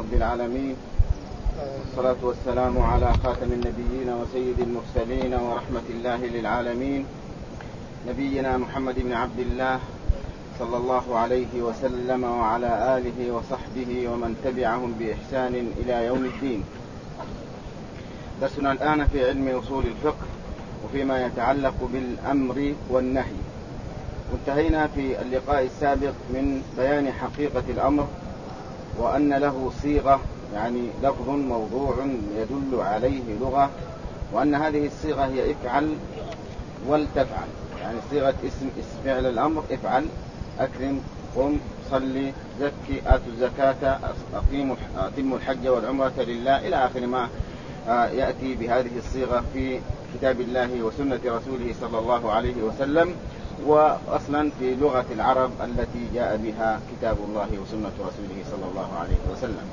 رب العالمين، والصلاة والسلام على خاتم النبيين وسيد المرسلين ورحمة الله للعالمين، نبينا محمد بن عبد الله صلى الله عليه وسلم وعلى آله وصحبه ومن تبعهم بإحسان إلى يوم الدين. درسنا الآن في علم أصول الفقه وفيما يتعلق بالأمر والنهي. وانتهينا في اللقاء السابق من بيان حقيقة الأمر وأن له صيغة، يعني لفظ موضوع يدل عليه لغة، وأن هذه الصيغة هي افعل ولتفعل، يعني صيغة اسم فعل الأمر: افعل، أكرم، قم، صلي، زكي، آتوا الزكاة، أتموا الحج والعمرة لله، إلى آخر ما يأتي بهذه الصيغة في كتاب الله وسنة رسوله صلى الله عليه وسلم، وأصلا في لغة العرب التي جاء بها كتاب الله وسنة رسوله صلى الله عليه وسلم.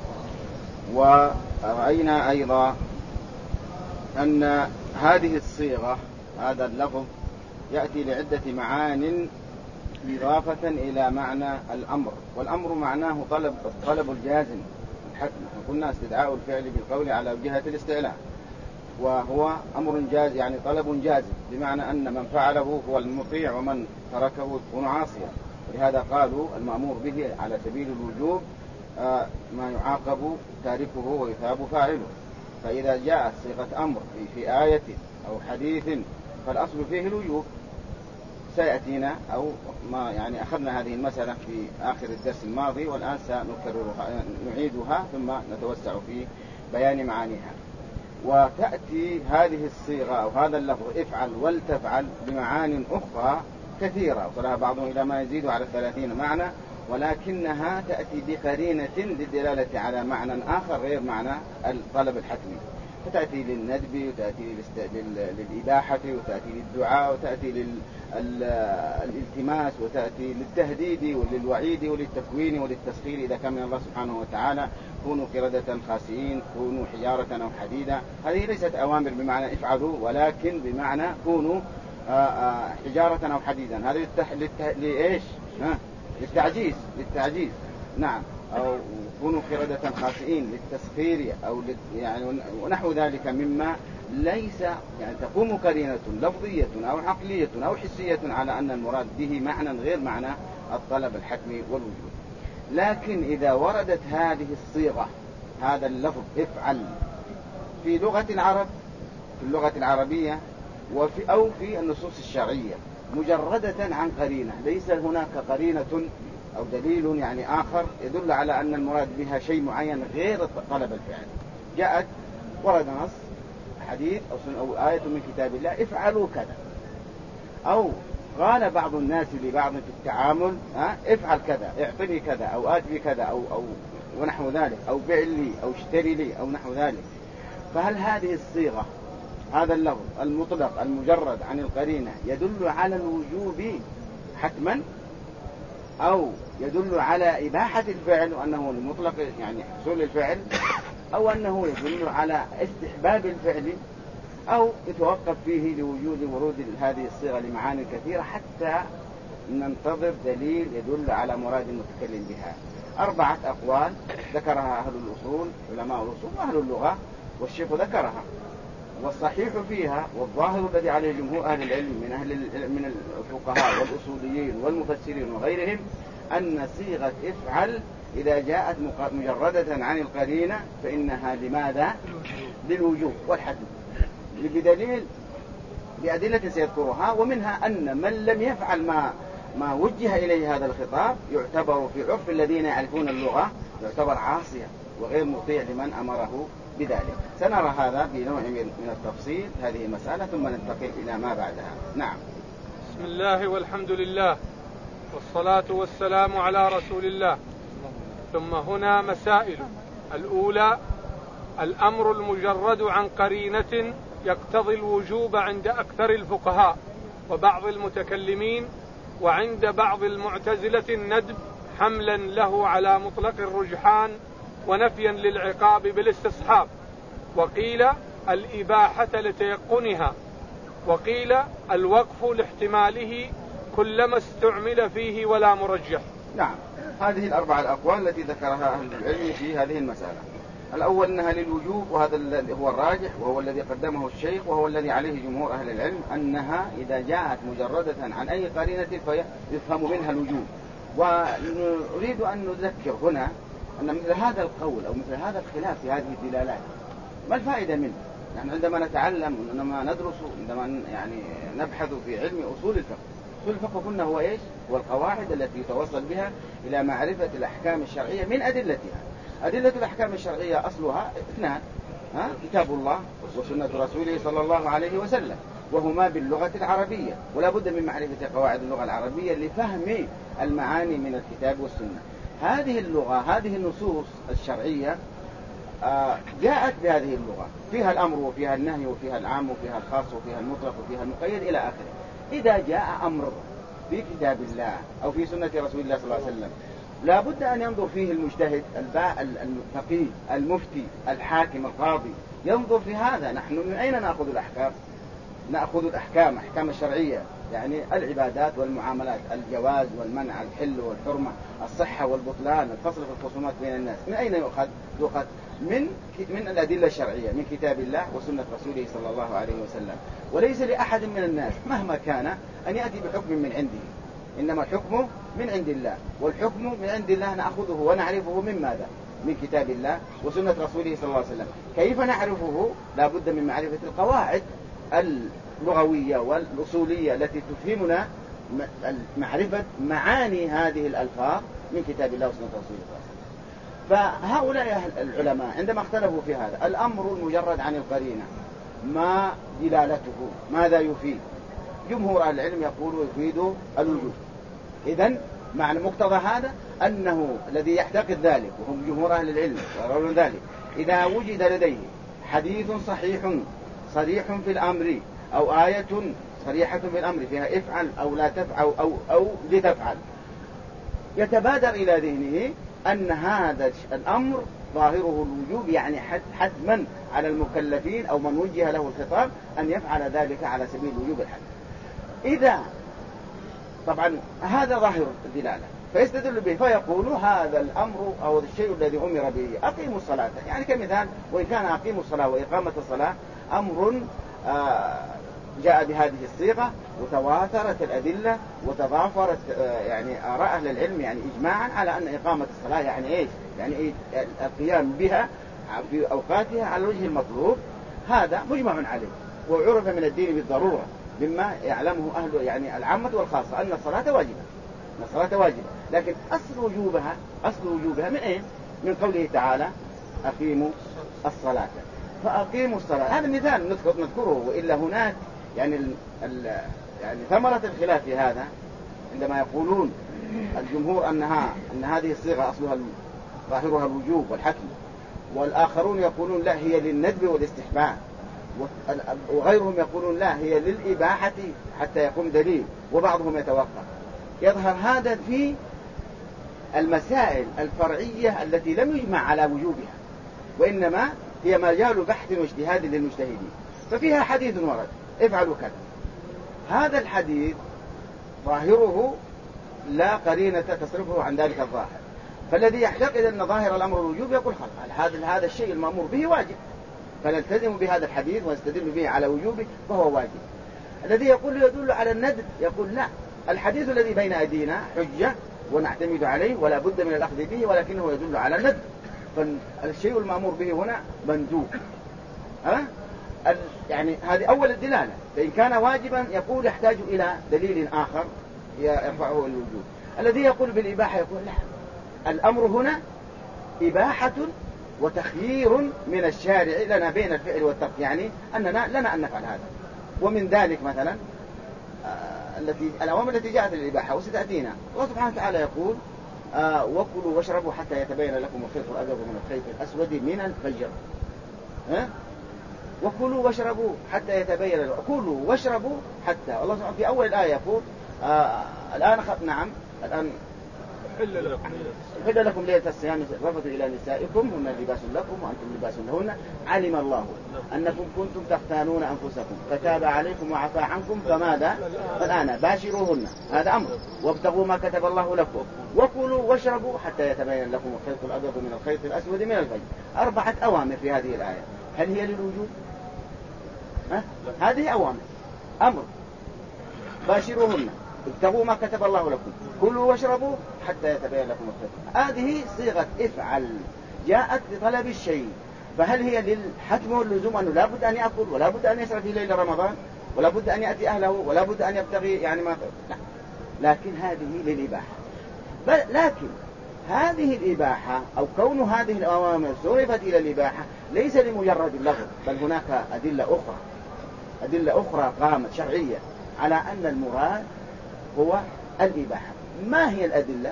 ورأينا أيضا أن هذه الصيغة، هذا اللفظ، يأتي لعدة معان إضافة إلى معنى الأمر، والأمر معناه طلب الجازم الحتم. قلنا استدعاء الفعل بالقول على جهة الاستعلاء، وهو أمر جاز، يعني طلب جازم، بمعنى أن من فعله هو المطيع ومن تركه يكون عاصيا. ولهذا قالوا المأمور به على سبيل الوجوب ما يعاقب تاركه ويثاب فاعله. فإذا جاء صيغة أمر في آية أو حديث فالأصل فيه الوجوب. سيأتينا أو ما يعني أخذنا هذه المسألة في آخر الدرس الماضي، والآن سنكررها نعيدها ثم نتوسع في بيان معانيها. وتأتي هذه الصيغة أو هذا اللفظ افعل ولتفعل بمعان أخرى كثيرة، وصلها بعضهم إلى ما يزيد على 30 معنى، ولكنها تأتي بقرينة للدلالة على معنى آخر غير معنى الطلب الحتمي. فتأتي للندب، وتأتي للإباحة، وتأتي للدعاء، وتأتي للالتماس، وتأتي للتهديد وللوعيد وللتكوين وللتسخير إذا كان من الله سبحانه وتعالى: كونوا قردة خاسئين، كونوا حجارة أو حديدا. هذه ليست أوامر بمعنى افعلوا، ولكن بمعنى كونوا حجارة أو حديدا. هذا لإيش؟ للتعجيز. نعم. أو كونوا قردة خاسئين للتسخير، أو يعني ونحو ذلك مما ليس يعني تقوم قرينة لفظية أو عقلية أو حسية على أن المراد به معنى غير معنى الطلب الحتمي والوجود. لكن إذا وردت هذه الصيغة، هذا اللفظ افعل، في لغة العرب، في اللغة العربية أو في النصوص الشرعية، مجردة عن قرينة، ليس هناك قرينة أو دليل يعني آخر يدل على أن المراد بها شيء معين غير طلب الفعل. جاءت ورد نص حديث أو آية من كتاب الله: افعلوا كذا، أو قال بعض الناس لبعض في التعامل: افعل كذا، اعطني كذا، أو آت بي كذا، أو ونحو ذلك، أو بع لي، أو اشتري لي، أو نحو ذلك. فهل هذه الصيغة، هذا اللفظ المطلق المجرد عن القرينة، يدل على الوجوب حتما، أو يدل على إباحة الفعل وأنه المطلق يعني حصول الفعل، أو أنه يدل على استحباب الفعل، أو يتوقف فيه لوجود ورود هذه الصيغة لمعاني كثيرة حتى ننتظر دليل يدل على مراد المتكلم بها؟ 4 أقوال ذكرها أهل الأصول، علماء الأصول وأهل اللغة، والشيخ ذكرها. والصحيح فيها والظاهر الذي عليه جمهور أهل العلم من الفقهاء والأصوليين والمفسرين وغيرهم أن صيغة افعل إذا جاءت مجردة عن القرينة فإنها لماذا؟ للوجوب والحتم، بأدلة سيذكرها. ومنها أن من لم يفعل ما وجه إليه هذا الخطاب يعتبر في عرف الذين يعرفون اللغة يعتبر عاصيا وغير مطيع لمن أمره بذلك. سنرى هذا بنوع من التفصيل هذه المسألة، ثم ننتقل إلى ما بعدها. نعم. بسم الله والحمد لله والصلاة والسلام على رسول الله. ثم هنا مسائل. الأولى: الأمر المجرد عن قرينة يقتضي الوجوب عند أكثر الفقهاء وبعض المتكلمين، وعند بعض المعتزلة الندب، حملا له على مطلق الرجحان ونفيا للعقاب بالاستصحاب. وقيل الإباحة لتيقنها، وقيل الوقف لاحتماله كلما استعمل فيه ولا مرجح. نعم. هذه الأربع الأقوال التي ذكرها أهل العلم في هذه المسألة. الأول أنها للوجوب، وهذا الذي هو الراجح وهو الذي قدمه الشيخ وهو الذي عليه جمهور أهل العلم، أنها إذا جاءت مجردة عن أي قرينة فيفهم منها الوجوب. ونريد أن نذكر هنا أن مثل هذا القول أو مثل هذا الخلاف في هذه الدلالات ما الفائدة منه؟ نحن عندما نتعلم وعندما ندرس عندما يعني نبحث في علم أصول الفقه، أصول الفقه قلنا هو إيش؟ هو القواعد التي يتوصل بها إلى معرفة الأحكام الشرعية من أدلتها. أدلة الأحكام الشرعية أصلها اثنان، كتاب الله وسنة رسوله صلى الله عليه وسلم، وهما باللغة العربية، ولا بد من معرفة قواعد اللغة العربية لفهم المعاني من الكتاب والسنة. هذه اللغة، هذه النصوص الشرعية جاءت بهذه اللغة، فيها الأمر وفيها النهي وفيها العام وفيها الخاص وفيها المطلق وفيها المقيد إلى آخره. إذا جاء أمر في كتاب الله أو في سنة رسول الله صلى الله عليه وسلم لا بد أن ينظر فيه المجتهد الفقيه المفتي الحاكم القاضي، ينظر في هذا. نحن من أين نأخذ الأحكام؟ نأخذ الأحكام، أحكام الشرعية، يعني العبادات والمعاملات، الجواز والمنع، الحل والحرمة، الصحة والبطلان، الفصل في الخصومات بين الناس. من أين يؤخذ؟ يؤخذ من الأدلة الشرعية، من كتاب الله وسنة رسوله صلى الله عليه وسلم. وليس لأحد من الناس مهما كان أن يأتي بحكم من عنده، إنما الحكم من عند الله، والحكم من عند الله نأخذه ونعرفه من ماذا؟ من كتاب الله وسنة رسوله صلى الله عليه وسلم. كيف نعرفه؟ لا بد من معرفة القواعد اللغوية والأصولية التي تفهمنا معرفة معاني هذه الألفاظ من كتاب الله وسنة رسوله صلى الله عليه وسلم. فهؤلاء العلماء عندما اختلفوا في هذا الأمر المجرد عن القرينة ما دلالته؟ ماذا يفيد؟ جمهور أهل العلم يقول يفيد الوجوب. إذن معنى مقتضى هذا أنه الذي يعتقد ذلك وهم جمهور أهل العلم ويرون ذلك، إذا وجد لديه حديث صحيح صريح في الأمر أو آية صريحة في الأمر فيها افعل أو لا تفعل أو لتفعل، يتبادر إلى ذهنه أن هذا الأمر ظاهره الوجوب، يعني حتما على المكلفين أو من وجه له الخطاب أن يفعل ذلك على سبيل الوجوب الحتم. إذا طبعا هذا ظاهر الدلالة فيستدل به فيقول هذا الأمر أو الشيء الذي أمر به أقيموا الصلاة، يعني كمثال وإن كان أقيموا الصلاة وإقامة الصلاة أمر جاء بهذه الصيغة وتواترت الأدلة وتضافرت يعني آراء أهل العلم يعني إجماعا على أن إقامة الصلاة يعني إيش؟ يعني إيه؟ القيام بها في أوقاتها على الوجه المطلوب، هذا مجمع عليه وعرف من الدين بالضرورة مما يعلمه أهل يعني العامة والخاصة أن الصلاة واجبة، أن الصلاة واجبة. لكن أصل وجوبها من إيه؟ من قوله تعالى أقيموا الصلاة، فأقيموا الصلاة. هذا مثال نذكره، وإلا هناك يعني يعني ثمرة الخلاف في هذا عندما يقولون الجمهور أن هذه الصيغة أصلها ظاهرها الوجوب والحتم، والآخرون يقولون لا هي للندب والاستحباب، وغيرهم يقولون لا هي للإباحة حتى يقوم دليل، وبعضهم يتوقف. يظهر هذا في المسائل الفرعية التي لم يجمع على وجوبها، وإنما هي مجال بحث واجتهاد للمجتهدين، ففيها حديث ورد افعلوا كذا، هذا الحديث ظاهره لا قرينة تصرفه عن ذلك الظاهر، فالذي يعتقد أن ظاهر الأمر الوجوب يقول خلاص هذا الشيء المأمور به واجب، فنلتزم بهذا الحديث ونستدل به على وجوبه فهو واجب. الذي يقول يدل على الندب يقول لا، الحديث الذي بين أيدينا حجة ونعتمد عليه ولا بد من الأخذ به، ولكنه يدل على الندب، فالشيء المأمور به هنا مندوب. يعني هذه أول الدلالة، فإن كان واجبا يقول يحتاج إلى دليل آخر يرفعه الوجوب. الذي يقول بالإباحة يقول لا، الأمر هنا إباحة وتخيير من الشارع لنا بين الفعل والترك، يعني أننا لنا أن نفعل هذا. ومن ذلك مثلا الأوامر التي جاءت للإباحة وستأتينا، الله سبحانه وتعالى يقول وكلوا واشربوا حتى يتبين لكم الخيط الأبيض من الخيط الأسود من الفجر. وكلوا واشربوا حتى يتبين لكم، كلوا واشربوا حتى، الله سبحانه في أول الآية يقول الآن حل لكم ليلة الصيام الرفث إلى نسائكم هن لباس لكم وأنتم لباس لهن علم الله أنكم كنتم تختانون أنفسكم فتاب عليكم وعفى عنكم فماذا الآن باشروهن هذا أمر وابتغوا ما كتب الله لكم وكلوا واشربوا حتى يتبين لكم الخيط الأبيض من الخيط الأسود من الفجر 4 أوامر في هذه الآية هل هي للوجوب؟ هذه أوامر أمر باشروهن ابتغوا ما كتب الله لكم كلوا واشربوا حتى يتبين لكم الخيط هذه صيغة افعل جاءت لطلب الشيء فهل هي للحتم واللزوم أنه لا بد أن يأكل ولا بد أن يشرب في ليل رمضان ولا بد أن يأتي أهله ولا بد أن يبتغي يعني ما لا. لكن هذه للإباحة لكن هذه الإباحة أو كون هذه الأوامر صرفت إلى الإباحة ليس لمجرد اللفظ بل هناك أدلة أخرى قامت شرعية على أن المراد هو الإباحة ما هي الأدلة؟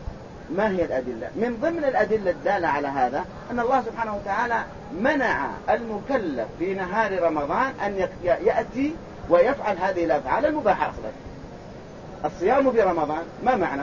من ضمن الأدلة الدالة على هذا أن الله سبحانه وتعالى منع المكلف في نهار رمضان أن يأتي ويفعل هذه الأفعال المباحة أصلا الصيام في رمضان ما معنى؟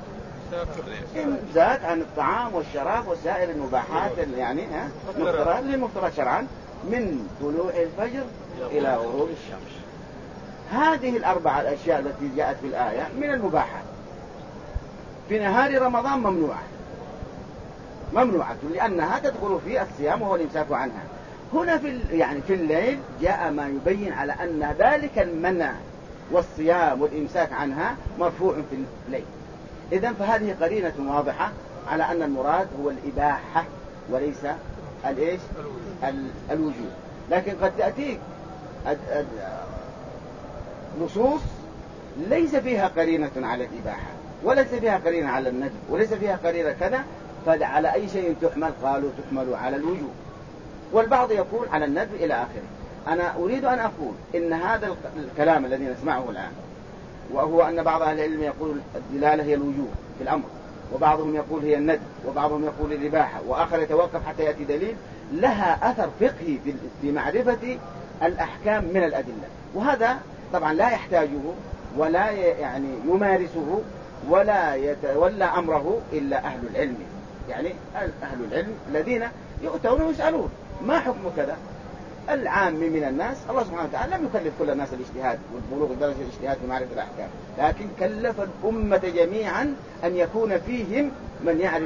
إمساك عن الطعام والشراب وسائر المباحات يعني المفترض شرعا من طلوع الفجر إلى غروب الشمس هذه 4 الأشياء التي جاءت في الآية من المباحات في نهار رمضان ممنوعة لأنها تدخل في الصيام وهو الإمساك عنها هنا في الليل جاء ما يبين على أن ذلك المنع والصيام والإمساك عنها مرفوع في الليل إذن فهذه قرينة واضحة على أن المراد هو الإباحة وليس الوجوب لكن قد تأتيك نصوص ليس فيها قرينة على الإباحة وليس فيها قرينة على الندب وليس فيها قرينة كذا فعلى أي شيء تحمل قالوا تحمل على الوجوب والبعض يقول على الندب إلى آخره أنا أريد أن أقول إن هذا الكلام الذي نسمعه الآن وهو أن بعض أهل العلم يقول الدلالة هي الوجوب في الأمر وبعضهم يقول هي الندب وبعضهم يقول الإباحة وآخر يتوقف حتى يأتي دليل لها أثر فقهي في معرفة الأحكام من الأدلة وهذا طبعا لا يحتاجه ولا يعني يمارسه ولا يتولى أمره إلا أهل العلم يعني أهل العلم الذين يؤتون ويسألون ما حكم كذا العام من الناس الله سبحانه وتعالى لم يكلف كل الناس الاجتهاد والبلوغ درجة الاجتهاد في معرفة الأحكام لكن كلف الأمة جميعا أن يكون فيهم من يعرف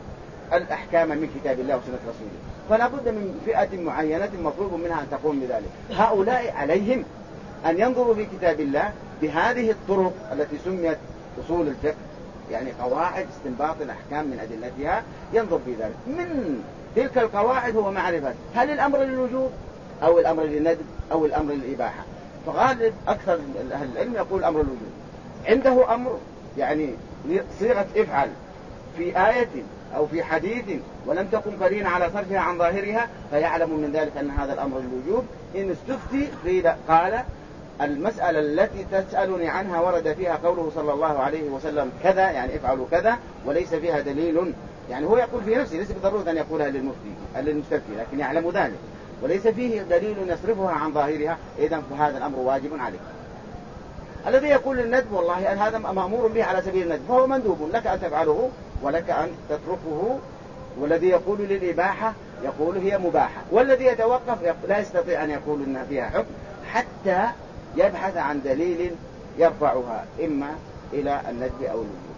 الأحكام من كتاب الله وسنة رسوله فلا بد من فئة معينة مطلوب منها أن تقوم بذلك هؤلاء عليهم أن ينظروا في كتاب الله بهذه الطرق التي سميت أصول الفقه يعني قواعد استنباط الأحكام من أدلتها ينظر في ذلك من تلك القواعد هو معرفة هل الأمر للوجوب أو الأمر للندب أو الأمر للإباحة فغالب أكثر أهل العلم يقول الأمر للوجوب عنده أمر يعني صيغة افعل في آية أو في حديث ولم تكن قرينة على صرفها عن ظاهرها فيعلم من ذلك أن هذا الأمر للوجوب إن استفتي قال المسألة التي تسألني عنها ورد فيها قوله صلى الله عليه وسلم كذا يعني افعلوا كذا وليس فيها دليل يعني هو يقول في نفسه ليس بالضرورة أن يقولها للمستفتي لكن يعلم ذلك وليس فيه دليل يصرفها عن ظاهرها إذن فهذا الأمر واجب عليك الذي يقول الندب والله هذا مأمور به على سبيل الندب فهو مندوب لك أن تفعله ولك أن تتركه والذي يقول للإباحة يقول هي مباحة والذي يتوقف لا يستطيع أن يقول إنها فيها حكم حتى يبحث عن دليل يرفعها إما إلى الندب أو الوجوب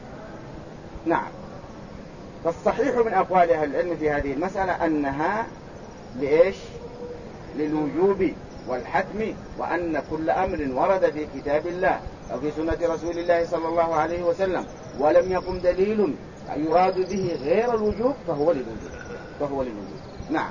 نعم فالصحيح من أقوال أهل العلم في هذه المسألة أنها لإيش للوجوب والحتم وأن كل أمر ورد في كتاب الله أو في سنة رسول الله صلى الله عليه وسلم ولم يقم دليل يراد به غير الوجوب فهو للوجوب نعم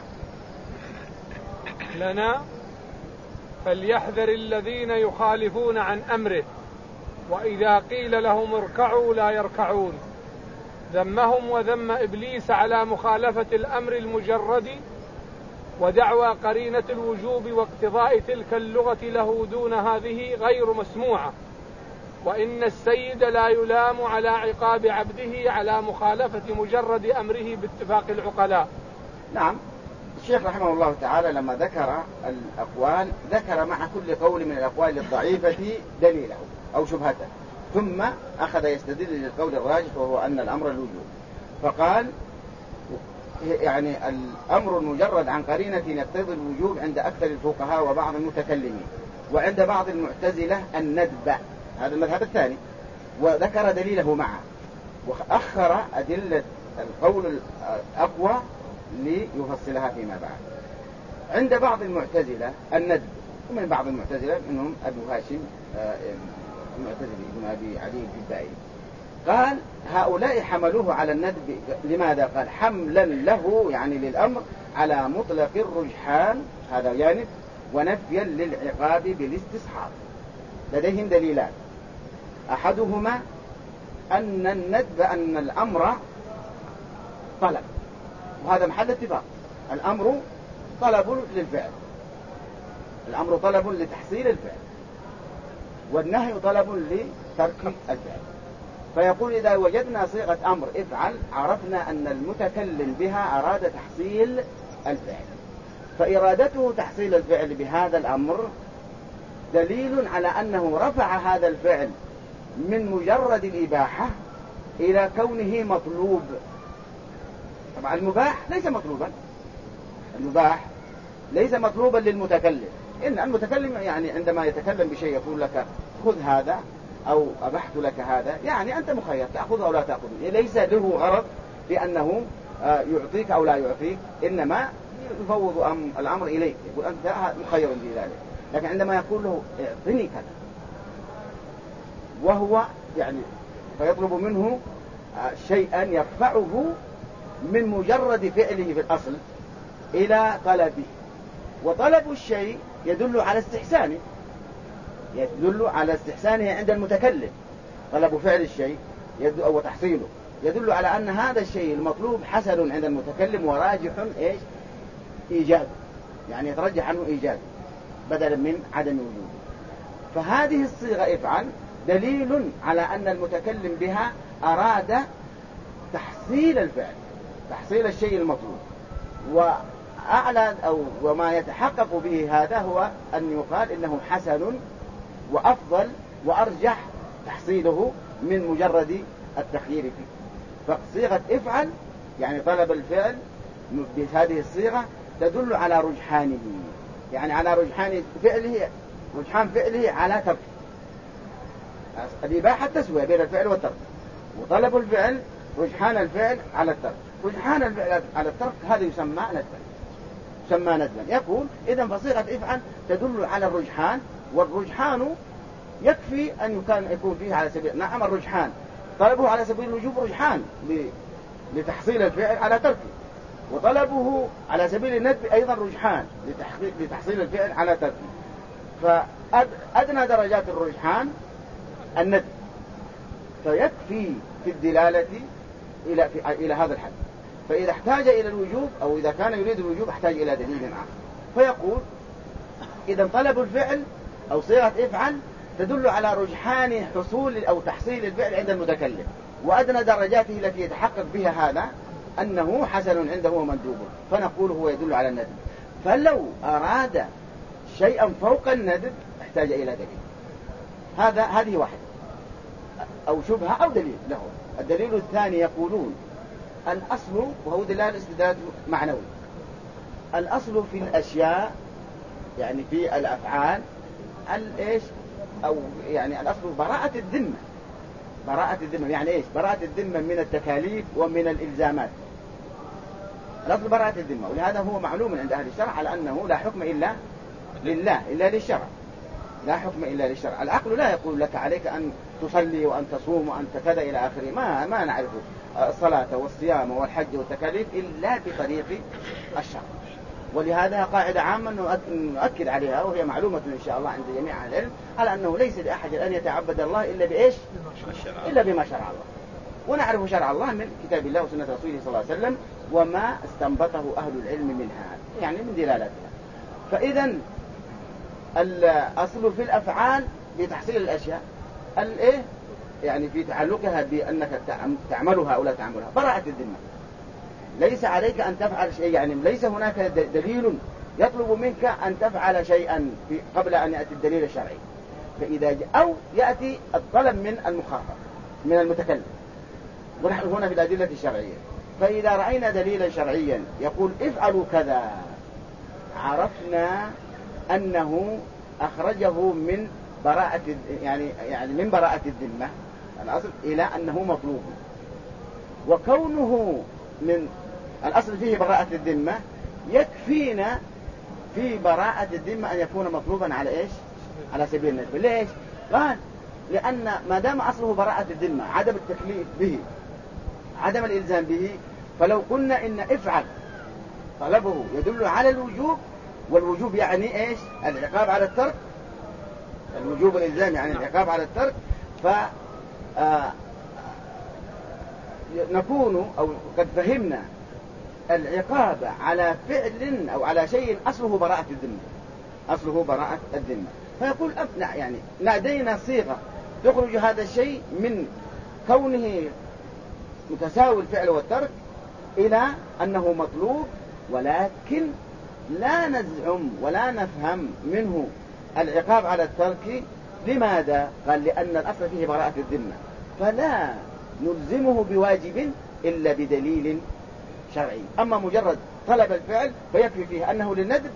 لنا فليحذر الذين يخالفون عن أمره وإذا قيل لهم اركعوا لا يركعون ذمهم وذم إبليس على مخالفة الأمر المجرد ودعوى قرينة الوجوب واقتضاء تلك اللغة له دون هذه غير مسموعة وإن السيد لا يلام على عقاب عبده على مخالفة مجرد أمره باتفاق العقلاء نعم الشيخ رحمه الله تعالى لما ذكر الأقوال ذكر مع كل قول من الأقوال الضعيفة دليله أو شبهته ثم أخذ يستدل للقول الراجح وهو أن الأمر الوجوب، فقال يعني الأمر المجرد عن قرينة يقتضي الوجوب عند أكثر الفقهاء وبعض المتكلمين، وعند بعض المعتزلة الندب، هذا المذهب الثاني، وذكر دليله معه وأخر أدلة القول الأقوى ليفصلها فيما بعد. عند بعض المعتزلة الندب، ومن بعض المعتزلة منهم أبو هاشم المعتزلي بن أبي علي الجبائي، قال هؤلاء حملوه على الندب. لماذا؟ قال حملا له يعني للأمر على مطلق الرجحان، هذا جانب، ونفيا للعقاب بالاستصحاب. لديهم دليلان، أحدهما أن الندب أن الأمر طلب، وهذا محل اتفاق، الأمر طلب للفعل، الأمر طلب لتحصيل الفعل، والنهي طلب لترك الفعل. فيقول إذا وجدنا صيغة أمر افعل عرفنا أن المتكلم بها أراد تحصيل الفعل، فإرادته تحصيل الفعل بهذا الأمر دليل على أنه رفع هذا الفعل من مجرد الإباحة إلى كونه مطلوب. طبعا المباح ليس مطلوبا، المباح ليس مطلوبا للمتكلم، إن المتكلم يعني عندما يتكلم بشيء يقول لك خذ هذا أو أبحت لك هذا، يعني أنت مخير تأخذ أو لا تأخذ، ليس له غرض بأنه يعطيك أو لا يعطيك، إنما يفوض الأمر إليك، يقول أنت مخير في ذلك. لكن عندما يقول له اعطني كذا، وهو يعني فيطلب منه شيئا يرفعه من مجرد فعله في الأصل إلى طلبه، وطلب الشيء يدل على استحسانه، يدل على استحسانه عند المتكلم. طلب فعل الشيء أو تحصيله يدل على أن هذا الشيء المطلوب حسن عند المتكلم وراجح إيش؟ إيجاد، يعني يترجح عنه إيجاد بدلا من عدم وجوده. فهذه الصيغة افعل دليل على أن المتكلم بها أراد تحصيل الفعل، تحصيل الشيء المطلوب. وأعلى أو وما يتحقق به هذا هو أن يقال إنه حسن وأفضل وأرجح تحصيله من مجرد التخيير فيه. فصيغة افعل يعني طلب الفعل بهذه الصيغة تدل على رجحانه، يعني على رجحان فعله، رجحان فعله على ترك. الإباحة تسوية بين الفعل والترك، وطلب الفعل رجحان الفعل على الترك، رجحان الفعل على الترك هذا يسمى ندبا، يسمى ندبا. يقول إذن فصيغة افعل تدل على الرجحان، والرجحان يكفي أن يكون فيه على سبيل، نعم الرجحان طلبه على سبيل الوجوب رجحان لتحصيل الفعل على تركه، وطلبه على سبيل الندب أيضا رجحان لتحصيل الفعل على تركه. فأدنى درجات الرجحان الندب، فيكفي في الدلالة إلى هذا الحد. فإذا احتاج إلى الوجوب أو إذا كان يريد الوجوب احتاج إلى دليل آخر. فيقول إذا طلب الفعل أو صيغة افعل تدل على رجحان حصول أو تحصيل الفعل عند المتكلم، وأدنى درجاته التي يتحقق بها هذا أنه حسن عنده ومندوب، فنقول هو يدل على الندب. فلو أراد شيئا فوق الندب احتاج إلى دليل. هذه واحدة، أو شبهة أو دليل له. الدليل الثاني يقولون الأصل، وهو دلالة استدلال معنوي، الأصل في الأشياء يعني في الأفعال الإيش، أو يعني الأصل براءة الذمة. براءة الذمة يعني إيش؟ براءة الذمة من التكاليف ومن الإلزامات. الأصل براءة الذمة، ولهذا هو معلوم عند أهل الشرع على أنه لا حكم إلا لله، إلا للشرع، لا حكم إلا للشرع. العقل لا يقول لك عليك أن تصلي وأن تصوم وأن كذا إلى آخره، ما نعرف الصلاة والصيام والحج والتكاليف إلا بطريق الشرع. ولهذا قاعدة عامة نؤكد عليها، وهي معلومة إن شاء الله عند جميع أهل العلم، على أنه ليس لأحد أن يتعبد الله إلا بإيش؟ إلا بما شرع الله. ونعرف شرع الله من كتاب الله وسنة رسوله صلى الله عليه وسلم، وما استنبطه أهل العلم منها يعني من دلالاتها. فإذا الأصل في الأفعال بتحصيل الأشياء الإيه يعني في تعلقها بأنك تعملها أو لا تعملها، براءة الذمة. ليس عليك أن تفعل شيء، يعني ليس هناك دليل يطلب منك أن تفعل شيئا قبل أن يأتي الدليل الشرعي. أو يأتي الطلب من المخاطب من المتكلم، ونحن هنا في الأدلة الشرعية. فإذا رأينا دليلا شرعيا يقول افعلوا كذا، عرفنا أنه أخرجه من براءة، يعني من براءة الذمة الأصل إلى أنه مطلوب. وكونه من الأصل فيه براءة الذمة يكفينا في براءة الذمة أن يكون مطلوبا على إيش؟ على سبيل الندب. ليش؟ قال لأن ما دام أصله براءة الذمة، عدم التكليف به، عدم الإلزام به، فلو قلنا إن افعل طلبه يدل على الوجوب، والوجوب يعني إيش؟ العقاب على الترك. الوجوب الإلزام يعني العقاب على الترك. نكون أو قد فهمنا العقاب على فعل أو على شيء أصله براءة الذمة، أصله براءة الذمة. فيقول يعني لدينا صيغة تخرج هذا الشيء من كونه متساوي الفعل والترك إلى أنه مطلوب، ولكن لا نزعم ولا نفهم منه العقاب على الترك. لماذا؟ قال لأن الأصل فيه براءة الذمة، فلا نلزمه بواجب إلا بدليل شرعي. أما مجرد طلب الفعل فيكفي فيه أنه للندب،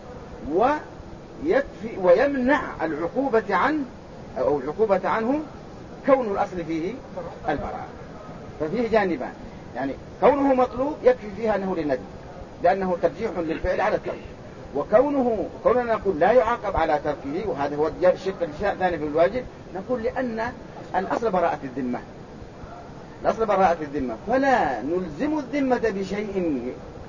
ويكفي ويمنع العقوبة عنه كون الأصل فيه البراءة. ففيه جانبان، يعني كونه مطلوب يكفي فيها أنه للندب لأنه ترجيح للفعل على الترك، كوننا نقول لا يعاقب على تركه، وهذا هو الشق الثاني في الواجب، نقول لأن الأصل براءة الذمة، الأصل براءة الذمة، فلا نلزم الذمة بشيء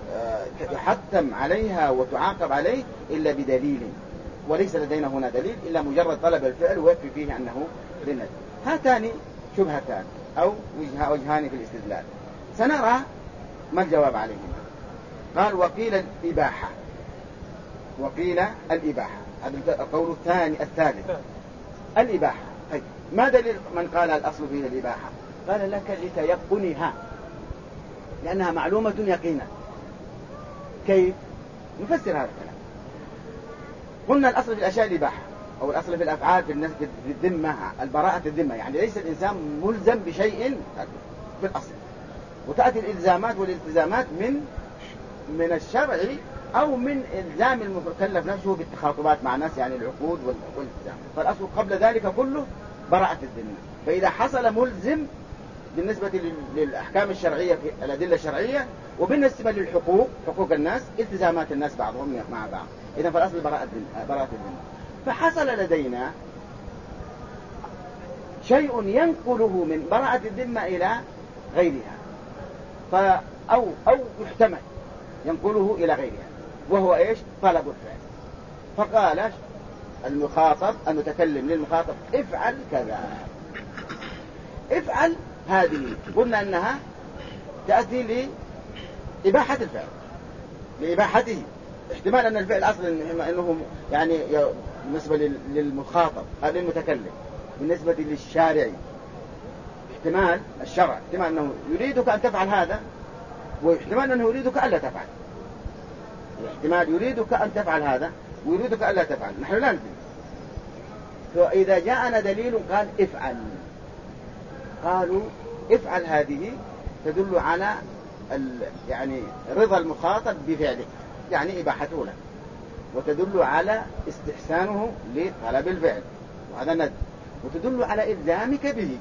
يحتم عليها وتعاقب عليه إلا بدليل، وليس لدينا هنا دليل إلا مجرد طلب الفعل ويكفي فيه أنه للندب. هاتان شبهتان أو وجهان في الاستدلال، سنرى ما الجواب عليهما. قال وقيل الإباحة، وقيل الإباحة، هذا القول الثالث الإباحة. طيب ما دليل من قال الأصل فيه الإباحة؟ قال لك لتيقنها، لأنها معلومة يقينا. كيف نفسر هذا الكلام؟ قلنا الأصل في الأشياء الإباحة، أو الأصل في الأفعال في الذمة البراءة الذمة، يعني ليس الإنسان ملزم بشيء في الأصل، وتأتي الإلزامات والالتزامات من الشرع أو من إلزام المكلف نفسه بالتخاطبات مع الناس، يعني العقود والالتزام. فالأصل قبل ذلك كله براءة الذمة. فإذا حصل ملزم بالنسبة للأحكام الشرعية في الأدلة الشرعية، وبالنسبة للحقوق، حقوق الناس، التزامات الناس بعضهم مع بعض، إذن فالأصل براءة الذمة. فحصل لدينا شيء ينقله من براءة الذمة إلى غيرها، أو يحتمل ينقله إلى غيرها، وهو إيش؟ طلب الفعل. فقال المخاطب المتكلم للمخاطب افعل كذا، افعل. هذه قلنا أنها تأتي لإباحة الفعل، لإباحته. احتمال أن الفعل أصلا أنه يعني بالنسبة للمخاطب للمتكلم، بالنسبة للشارع احتمال الشرع، احتمال أنه يريدك أن تفعل هذا، واحتمال أنه يريدك ألا تفعل. احتمال يريدك أن تفعل هذا ويريدك ألا تفعل، نحن لا ندري. فإذا جاءنا دليل قال افعل، قالوا افعل هذه تدل على يعني رضا المخاطب بفعله، يعني إباحته له، وتدل على استحسانه لطلب الفعل، وهذا ند، وتدل على إلزامك به.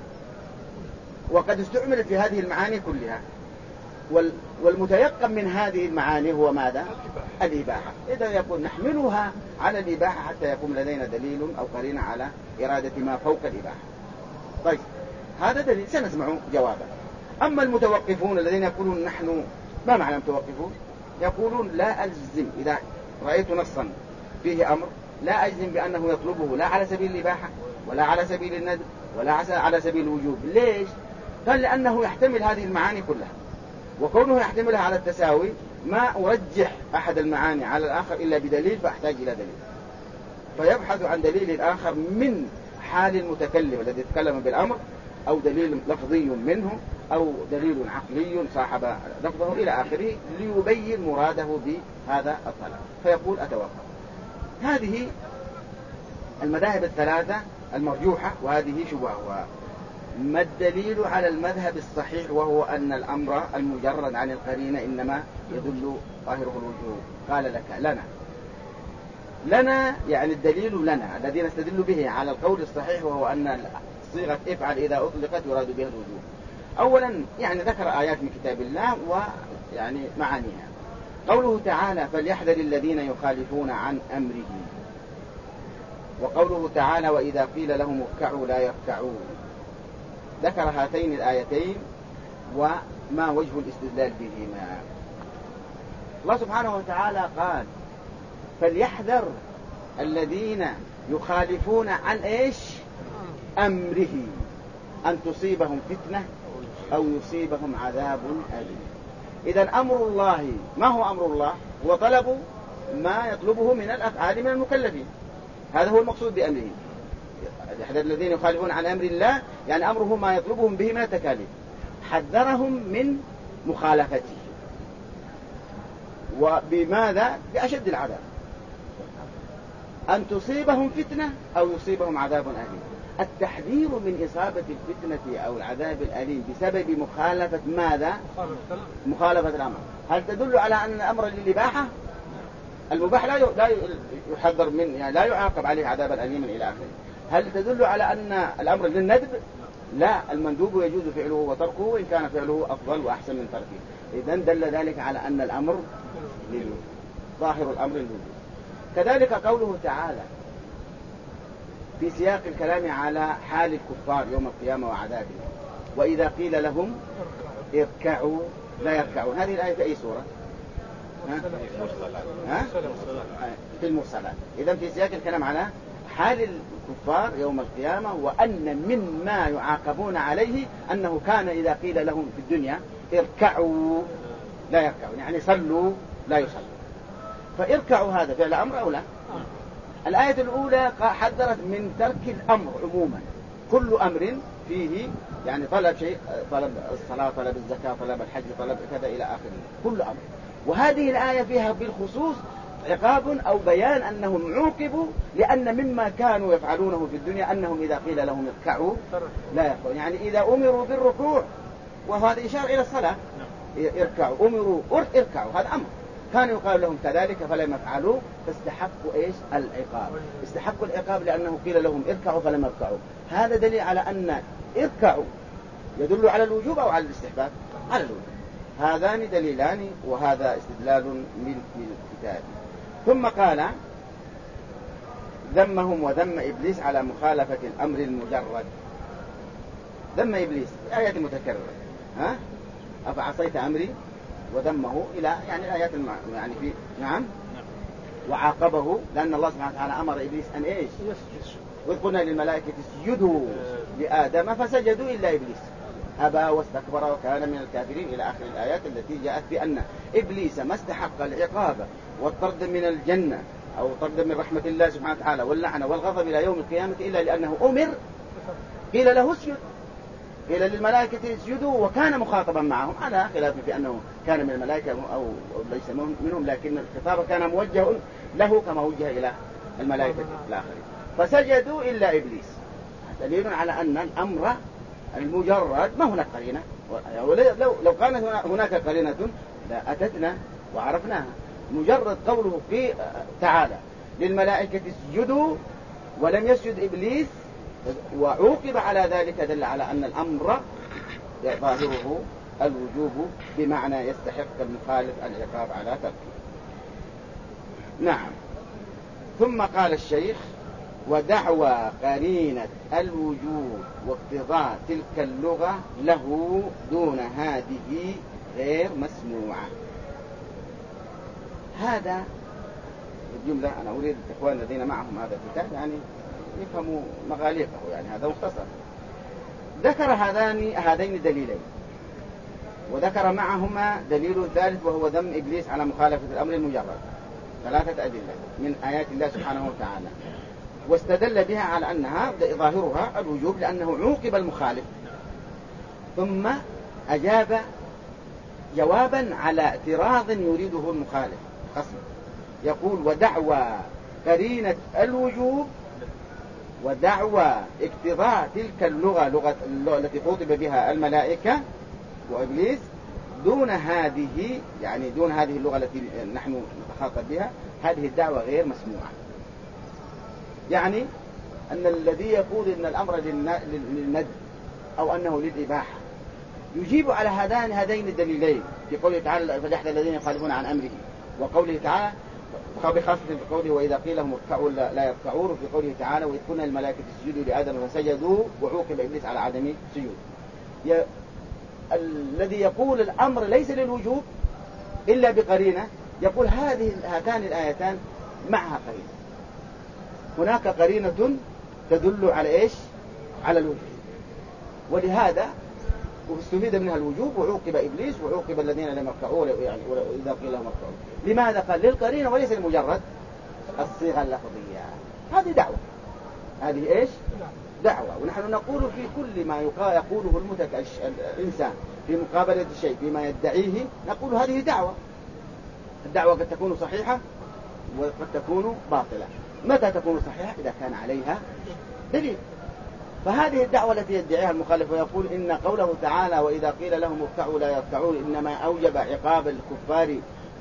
وقد استعملت في هذه المعاني كلها، والمتيقن من هذه المعاني هو ماذا؟ الإباحة. إذا يكون نحملها على الإباحة حتى يكون لدينا دليل أو قرينة على إرادة ما فوق الإباحة. طيب هذا دليل، سنسمع جوابا. أما المتوقفون الذين يقولون نحن، ما معنى متوقفون؟ يقولون لا أجزم إذا رأيت نصا فيه أمر، لا أجزم بأنه يطلبه لا على سبيل الإباحة ولا على سبيل الندب ولا على سبيل الوجوب. ليش؟ قال لأنه يحتمل هذه المعاني كلها، وكونه يحتملها على التساوي ما أرجح أحد المعاني على الآخر إلا بدليل، فأحتاج إلى دليل، فيبحث عن دليل آخر من حال المتكلم الذي يتكلم بالأمر، أو دليل لفظي منه، أو دليل عقلي صاحب لفظه إلى آخره، ليبين مراده بهذا الطلب، فيقول أتوقف. هذه المذاهب الثلاثة المرجوحة وهذه شبهها. ما الدليل على المذهب الصحيح وهو أن الأمر المجرد عن القرينة إنما يدل ظاهره الوجوب؟ قال لك لنا يعني الدليل لنا الذي نستدل به على القول الصحيح وهو أن صيغة افعل إذا أطلقت يراد بها الوجوب. أولا يعني ذكر آيات من كتاب الله ويعني معانيها. قوله تعالى فليحذر الذين يخالفون عن أمره، وقوله تعالى وإذا قيل لهم اركعوا لا يركعون. ذكر هاتين الآيتين وما وجه الاستدلال بهما. الله سبحانه وتعالى قال فليحذر الذين يخالفون عن إيش؟ أمره أن تصيبهم فتنة أو يصيبهم عذاب أليم. إذن أمر الله ما هو أمر الله؟ هو طلب ما يطلبه من الأفعال من المكلفين، هذا هو المقصود بأمره. يحذر الذين يخالفون عن أمر الله يعني أمره ما يطلبهم به من التكاليف، حذرهم من مخالفته. وبماذا؟ بأشد العذاب، أن تصيبهم فتنة أو يصيبهم عذاب أليم. التحذير من إصابة الفتنة أو العذاب الأليم بسبب مخالفة ماذا؟ مخالفة الأمر. هل تدل على أن الأمر للإباحة؟ المباح لا يحذر من يعني لا يعاقب عليه عذابا أليما إلى آخره. هل تدل على أن الأمر للندب؟ لا، المندوب يجوز فعله وتركه وإن كان فعله أفضل وأحسن من تركه. إذن دل ذلك على أن الأمر للوجوب، ظاهر الأمر للوجوب. كذلك قوله تعالى في سياق الكلام على حال الكفار يوم القيامة وعذابهم وإذا قيل لهم اركعوا لا يركعون. هذه الآية في أي سورة؟ في المرسلات. إذن في سياق الكلام على حال الكفار يوم القيامة وأن مما يعاقبون عليه أنه كان إذا قيل لهم في الدنيا اركعوا لا يركعون، يعني صلوا لا يصلوا. فاركعوا هذا فعل أمر أو لا؟ الآية الأولى حذرت من ترك الأمر عموما، كل أمر فيه يعني طلب شيء، طلب الصلاة، طلب الزكاة، طلب الحج، طلب كذا إلى آخره، كل أمر. وهذه الآية فيها بالخصوص عقاب أو بيان أنهم عوقبوا لأن مما كانوا يفعلونه في الدنيا أنهم إذا قيل لهم اركعوا لا يركعون، يعني إذا أمروا بالركوع، وهذا إشارة إلى الصلاة، اركعوا أمروا اركعوا، هذا أمر كانوا يقال لهم كذلك فلم يفعلوا فاستحقوا إيش؟ العقاب. استحقوا العقاب لأنه قيل لهم اركعوا فلم يركعوا. هذا دليل على أن اركعوا يدل على الوجوب أو على الاستحباب؟ على الوجوب. هذان دليلان وهذا استدلال من الكتاب. ثم قال ذمهم وذم إبليس على مخالفة الأمر المجرد. ذم إبليس آيات متكررة، أفعصيت أمري وذمه إلى يعني الآيات يعني في نعم وعاقبه لأن الله سبحانه وتعالى أمر إبليس أن إيش؟ وإذ قلنا للملائكة اسجدوا لآدم فسجدوا إلا إبليس أبى واستكبر وكان من الكافرين إلى آخر الآيات التي جاءت بأن إبليس ما استحق العقاب والطرد من الجنة أو الطرد من رحمة الله سبحانه وتعالى واللعنة والغضب إلى يوم القيامة إلا لأنه أمر، قيل له اسجد، قيل للملائكة اسجدوا وكان مخاطبا معهم، على خلاف في أنه كان من الملائكة أو ليس منهم، لكن الخطاب كان موجه له كما وجه إلى الملائكة الآخرين. فسجدوا إلا إبليس، دليل على أن الأمر المجرد ما هناك قرينة، لو كانت هناك قرينة لأتتنا وعرفناها. مجرد قوله في تعالى للملائكة اسجدوا ولم يسجد إبليس وعوقب على ذلك دل على أن الأمر ظاهره الوجوب بمعنى يستحق المخالف العقاب على تركه. نعم. ثم قال الشيخ ودعوى قرينة الوجوب واقتضاء تلك اللغة له دون هذه غير مسموعة. هذا الجملة أنا أريد الإخوان الذين معهم هذا الكتاب يعني يفهموا مغاليقه، يعني هذا مختصر. ذكر هذين الدليلين وذكر معهما دليل ثالث وهو ذم إبليس على مخالفة الأمر المجرد، 3 أدلة من آيات الله سبحانه وتعالى، واستدل بها على أنها ظاهرها الوجوب لأنه عوقب المخالف. ثم أجاب جوابا على اعتراض يريده المخالف خصم، يقول ودعوى قرينة الوجوب ودعوى اقتضاء تلك اللغة التي خاطب بها الملائكة وإبليس دون هذه، يعني دون هذه اللغة التي نحن نتخاطب بها، هذه الدعوة غير مسموعة. يعني أن الذي يقول إن الأمر للند أو أنه للإباحة يجيب على هذين الدليلين في قوله تعالى فليحذر الذين يخالفون عن أمره، وقوله تعالى بخاصة في قوله وإذا قيل لهم اركعوا لا يركعون، وفي قوله تعالى وإذ قلنا للملائكة اسجدوا لآدم فسجدوا وعوقب إبليس على عدم السجود. الذي يقول الأمر ليس للوجوب إلا بقرينة يقول هاتان الآيتان معها قرينة، هناك قرينة تدل على إيش؟ على الوجوب، ولهذا واستفيد منها الوجوب وعوقب إبليس وعوقب الذين لم يركعوا يعني إذا قيل لهم اركعوا. لماذا؟ قال للقرينة وليس لمجرد الصيغة اللفظية. هذه دعوة، هذه إيش؟ دعوة. ونحن نقول في كل ما يقوله الإنسان في مقابلة الشيء فيما يدعيه نقول هذه دعوة. الدعوة قد تكون صحيحة وقد تكون باطلة. متى تكون صحيحة؟ إذا كان عليها دليل. فهذه الدعوة التي يدعيها المخالف ويقول إن قوله تعالى وإذا قيل لهم اركعوا لا يركعون إنما أوجب عقاب الكفار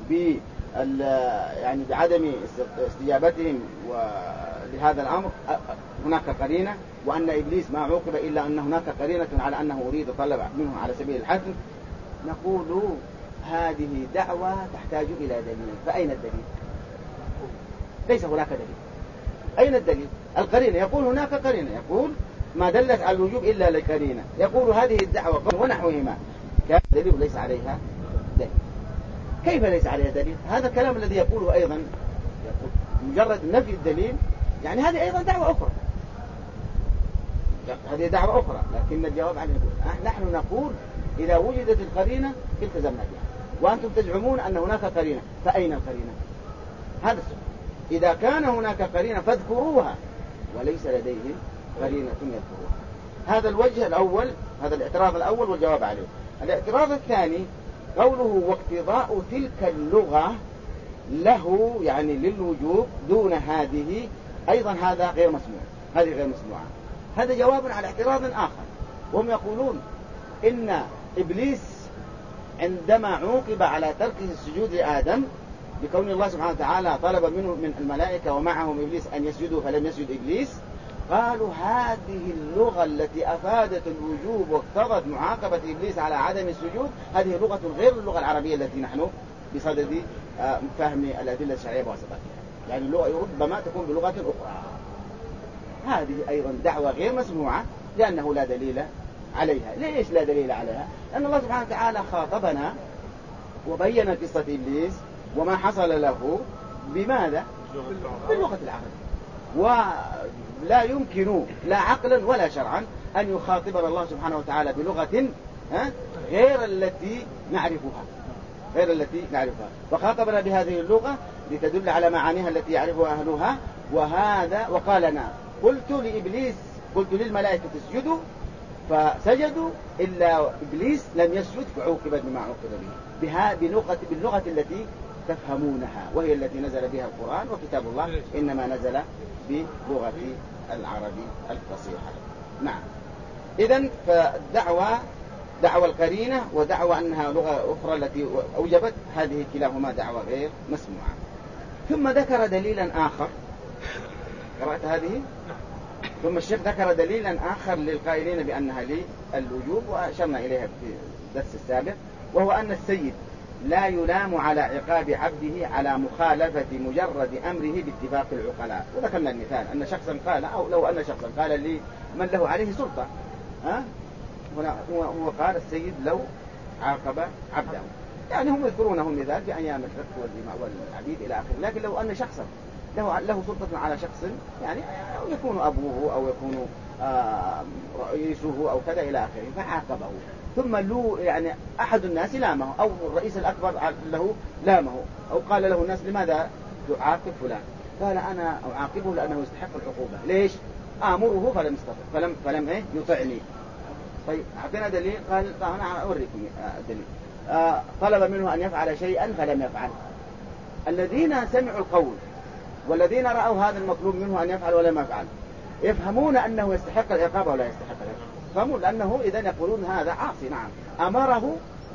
يعني بعدم استجابتهم لهذا الأمر، هناك قرينة، وأن إبليس ما عوقب إلا أن هناك قرينة على أنه أريد طلب منه على سبيل الحثم. نقول هذه دعوة تحتاج إلى دليل. فأين الدليل؟ ليس هناك دليل. أين الدليل؟ القرينة يقول هناك قرينة، يقول ما دلت على الوجوب إلا لقرينة، يقول هذه الدعوة ونحوهما كان دليل ليس عليها دليل. كيف ليس عليها دليل؟ هذا الكلام الذي يقوله أيضا مجرد نفي الدليل، يعني هذه أيضا دعوة أخرى، هذه دعوة أخرى. لكن الجواب عليه نحن نقول إذا وجدت القرينة التزمنا بها، وأنتم تزعمون أن هناك قرينة، فأين القرينة؟ هذا السؤال. إذا كان هناك قرينة فاذكروها، وليس لديهم قرينة يذكروها. هذا الوجه الأول، هذا الاعتراض الأول والجواب عليه. الاعتراض الثاني قوله واقتضاء تلك اللغة له، يعني للوجوب دون هذه، أيضا هذا غير مسموع، هذه غير مسموعة. هذا جواب على اعتراض آخر، وهم يقولون إن إبليس عندما عوقب على تركه السجود لآدم بكون الله سبحانه وتعالى طلب منه من الملائكة ومعهم إبليس أن يسجدوا فلم يسجد إبليس، قالوا هذه اللغة التي أفادت الوجوب واقتضت معاقبة إبليس على عدم السجود هذه لغة غير اللغة العربية التي نحن بصدد فهم الأدلة الشرعية بواسطتها، يعني ربما تكون بلغة أخرى. هذه أيضا دعوة غير مسموعة لأنه لا دليل عليها. ليش لا دليل عليها؟ لأن الله سبحانه وتعالى خاطبنا وبين قصة إبليس وما حصل له بماذا؟ باللغة العربية، ولا يمكن لا عقلا ولا شرعا أن يخاطبنا الله سبحانه وتعالى بلغة غير التي نعرفها، فخاطبنا بهذه اللغة لتدل على معانيها التي يعرفها أهلها. وهذا وقالنا قلت للملائكة اسجدوا فسجدوا إلا إبليس لم يسجد فعوقب بما عوقب به باللغة التي تفهمونها، وهي التي نزل بها القرآن، وكتاب الله إنما نزل بلغة العربي الفصيحة. نعم. إذن دعوى القرينة ودعوى أنها لغة أخرى التي أوجبت، هذه كلاهما دعوى غير مسموعة. ثم ذكر دليلا آخر، قرأت هذه؟ ثم الشيخ ذكر دليلا آخر للقائلين بأنها للوجوب، وأشرنا إليها في الدرس السابق، وهو أن السيد لا يلام على عقاب عبده على مخالفة مجرد أمره باتفاق العقلاء. وذكرنا المثال أن شخصا قال، أو لو أن شخصا قال لي من له عليه سلطة، هنا هو قال السيد لو عاقب عبده، يعني هم يذكرونه مثال في أيام الرق والعبيد إلى آخره. لكن لو أن شخصا له سلطة على شخص، يعني يكون أبوه أو يكون رئيسه أو كذا إلى آخره، فعاقبه، ثم له يعني أحد الناس لامه، أو الرئيس الأكبر له لامه، أو قال له الناس لماذا تعاقب فلان؟ قال أنا أعاقبه لأنه يستحق العقوبة. ليش؟ آمره فلم يستطع فلم يطعني. طيب أعطينا دليل. قال أنا أوريكم الدليل. طلب منه أن يفعل شيئا فلم يفعل. الذين سمعوا القول والذين رأوا هذا المطلوب منه أن يفعل ولم يفعل يفهمون أنه يستحق العقاب ولا يستحق العقاب، يفهمون لأنه إذن يقولون هذا عاصي، نعم أمره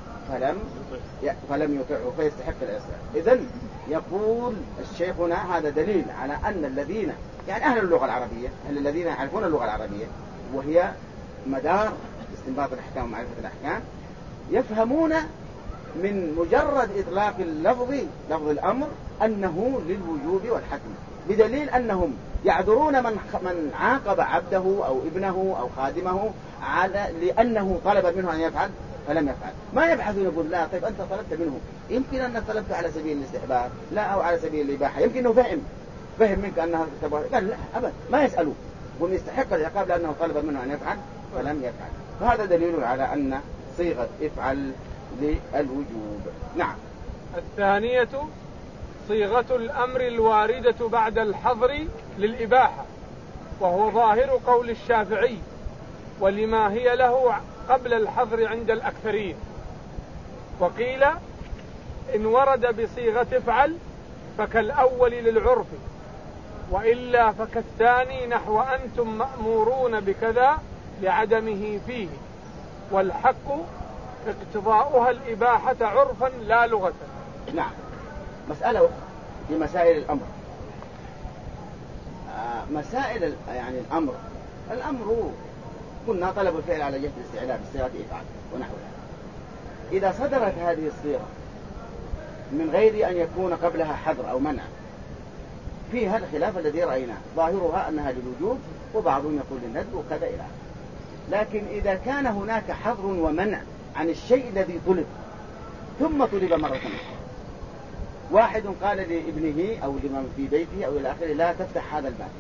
فلم يطعه فيستحق العصيان. إذن يقول الشيخ هنا هذا دليل على أن الذين يعني أهل اللغة العربية، أهل الذين يعرفون اللغة العربية وهي مدار استنباط الأحكام ومعرفة الأحكام، يفهمون من مجرد إطلاق اللفظ لفظ الأمر أنه للوجوب والحتم، بدليل أنهم يعذرون من عاقب عبده أو ابنه أو خادمه لأنه طلب منه أن يفعل فلم يفعل. ما يبحثون يقول لا طيب أنت طلبت منه، يمكن أنك طلبت على سبيل الاستحباب لا أو على سبيل الإباحة، يمكن أنه فهم منك أنها قال لا أبدا، ما يسألوا، هم يستحق العقاب لأنه طلب منه أن يفعل فلم يفعل. فهذا دليل على أن صيغة افعل للوجوب. نعم. الثانية صيغة الأمر الواردة بعد الحظر للإباحة، وهو ظاهر قول الشافعي، ولما هي له قبل الحظر عند الأكثرين. وقيل إن ورد بصيغة افعل فكالأول للعرف، وإلا فكالثاني نحو أنتم مأمورون بكذا لعدمه فيه، والحق اقتضاؤها الإباحة عرفا لا لغة. نعم. مسألة في مسائل الأمر، مسائل يعني الأمر قلنا طلب الفعل على جهة الاستعلاء بصيغة افعل ونحوها. إذا صدرت هذه الصيغة من غير أن يكون قبلها حظر أو منع، فيها الخلاف الذي رأيناه، ظاهرها أنها للوجوب وبعضهم يقول للندب وكذا إلى آخره. لكن إذا كان هناك حظر ومنع عن الشيء الذي طلب ثم طلب مرة أخرى، واحد قال لابنه أو لمن في بيته أو إلى آخره لا تفتح هذا الباب،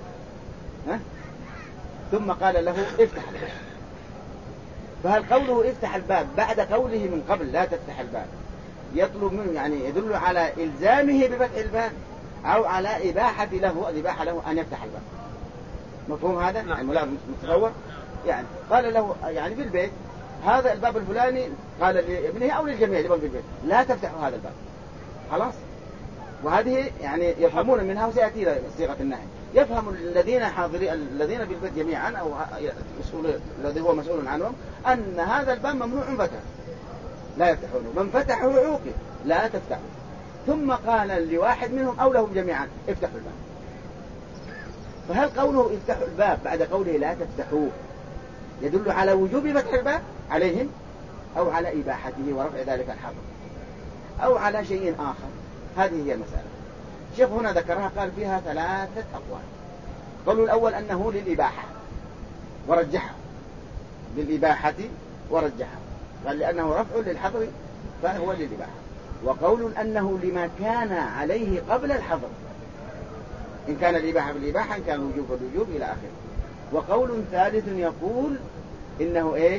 ثم قال له افتح الباب، فهل قوله افتح الباب بعد قوله من قبل لا تفتح الباب يطلب منه يعني يدل على إلزامه بفتح الباب أو على إباحة له أن يفتح الباب؟ مفهوم هذا؟ يعني متصور؟ يعني قال له يعني بالبيت هذا الباب الفلاني، قال لابنه أو للجميع اللي في البيت لا تفتحوا هذا الباب، خلاص. وهذه يعني يفهمون منها، وسيأتي صيغة النهي، يفهم الذين حاضرين الذين في البيت جميعا أو الذي هو مسؤول عنهم أن هذا الباب ممنوع فتح لا يفتحونه، من فتحه عوقب لا تفتحه. ثم قال لواحد منهم أو لهم جميعا افتحوا الباب، فهل قوله افتحوا الباب بعد قوله لا تفتحوه يدل على وجوب فتح الباب عليهم أو على إباحته ورفع ذلك الحظر أو على شيء آخر؟ هذه هي المسألة. الشيخ هنا ذكرها قال فيها 3 أقوال. قالوا الأول أنه للإباحة ورجحها، للإباحة ورجحها، قال لأنه رفع للحظر فهو للإباحة. وقول أنه لما كان عليه قبل الحظر، إن كان الإباحة بالإباحة، إن كان الوجوب بالوجوب إلى آخره. وقول ثالث يقول إنه إيش؟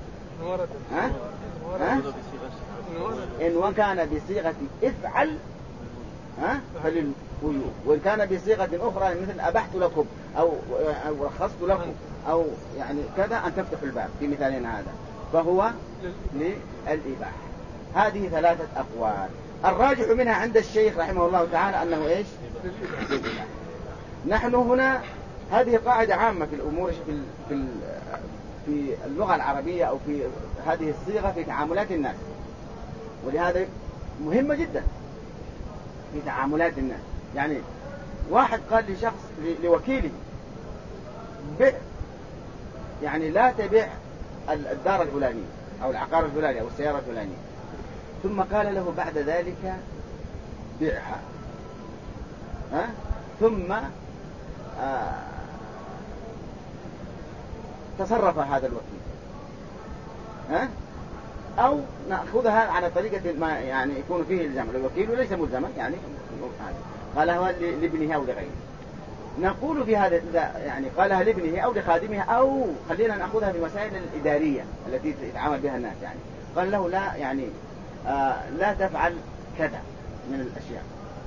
إن وكان بصيغة افعل فللوجوب، وإن كان بصيغة أخرى مثل أبحت لكم أو رخصت لكم أو يعني كذا أن تفتحوا الباب في مثالنا هذا فهو للإباحة. هذه 3 أقوال، الراجح منها عند الشيخ رحمه الله تعالى أنه إيش؟ للإباحة. نحن هنا هذه قاعدة عامة في الأمور في اللغة العربية أو في هذه الصيغة في تعاملات الناس، ولهذا مهمة جدا في تعاملات الناس. يعني واحد قال لشخص لوكيله بيع، يعني لا تبيع الدار الفلانية أو العقار الفلاني أو السيارة الفلانية، ثم قال له بعد ذلك بيعها، ثم تصرف هذا الوكيل، أو نأخذها على طريقة ما يعني يكون فيه الزمن، الوكيل ليس ملزما يعني قال هو لابنه أو لغيره. نقول في هذا يعني قالها لابنه أو لخادمه، أو خلينا نأخذها في المسائل الإدارية التي يتعامل بها الناس، يعني قال له لا يعني لا تفعل كذا من الأشياء،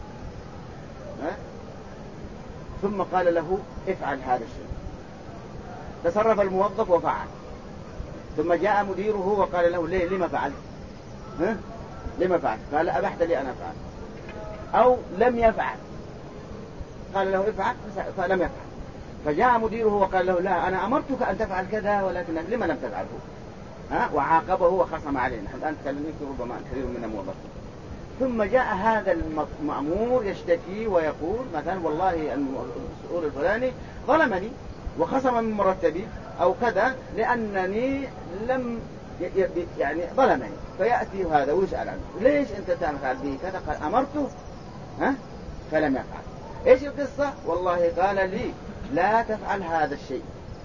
ثم قال له افعل هذا الشيء، تصرف الموظف وفعل، ثم جاء مديره وقال له لما فعلت؟ لما فعلت؟ قال أبحت لي أنا أفعل، أو لم يفعل، قال له افعل فلم يفعل، فجاء مديره وقال له لا أنا أمرتك أن تفعل كذا ولكنك لما لم تفعله؟ وعاقبه وخصم عليه. نحن الآن تكلمين ربما كثير من موظفين. ثم جاء هذا المأمور يشتكي ويقول مثلا والله المسؤول الفلاني ظلمني وخصم من مرتبي أو كذا لأنني لم يعني ظلمني. فيأتي هذا ويسأل عنه ليش أنت تفعل به كذا؟ قال أمرته فلم يفعل. إيش القصة؟ والله قال لي لا تفعل هذا الشيء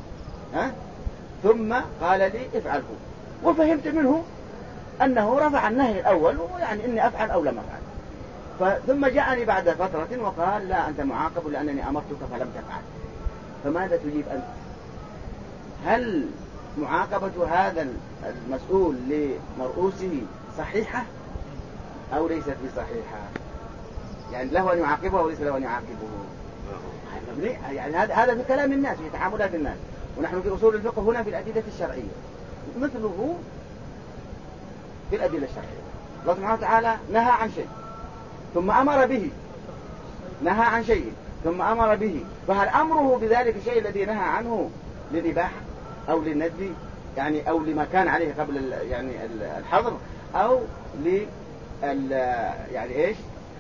ثم قال لي افعله، وفهمت منه أنه رفع النهي الأول ويعني إني أفعل أو لم أفعل. ثم جاءني بعد فترة وقال لا أنت معاقب لأنني أمرتك فلم تفعل. فماذا تجيب أنت؟ هل معاقبة هذا المسؤول لمرؤوسه صحيحة أو ليست بصحيحة؟ يعني له أن يعاقبه وليس له أن يعاقبه. يعني هذا في كلام الناس في تعاملات الناس، ونحن في أصول الفقه هنا في الأدلة الشرعية مثله في الأدلة الشرعية. الله سبحانه وتعالى نهى عن شيء ثم أمر به، نهى عن شيء ثم أمر به، فهل أمره بذلك الشيء الذي نهى عنه للإباحة أو للندب يعني أو لما كان عليه قبل يعني الحظر أو يعني إيش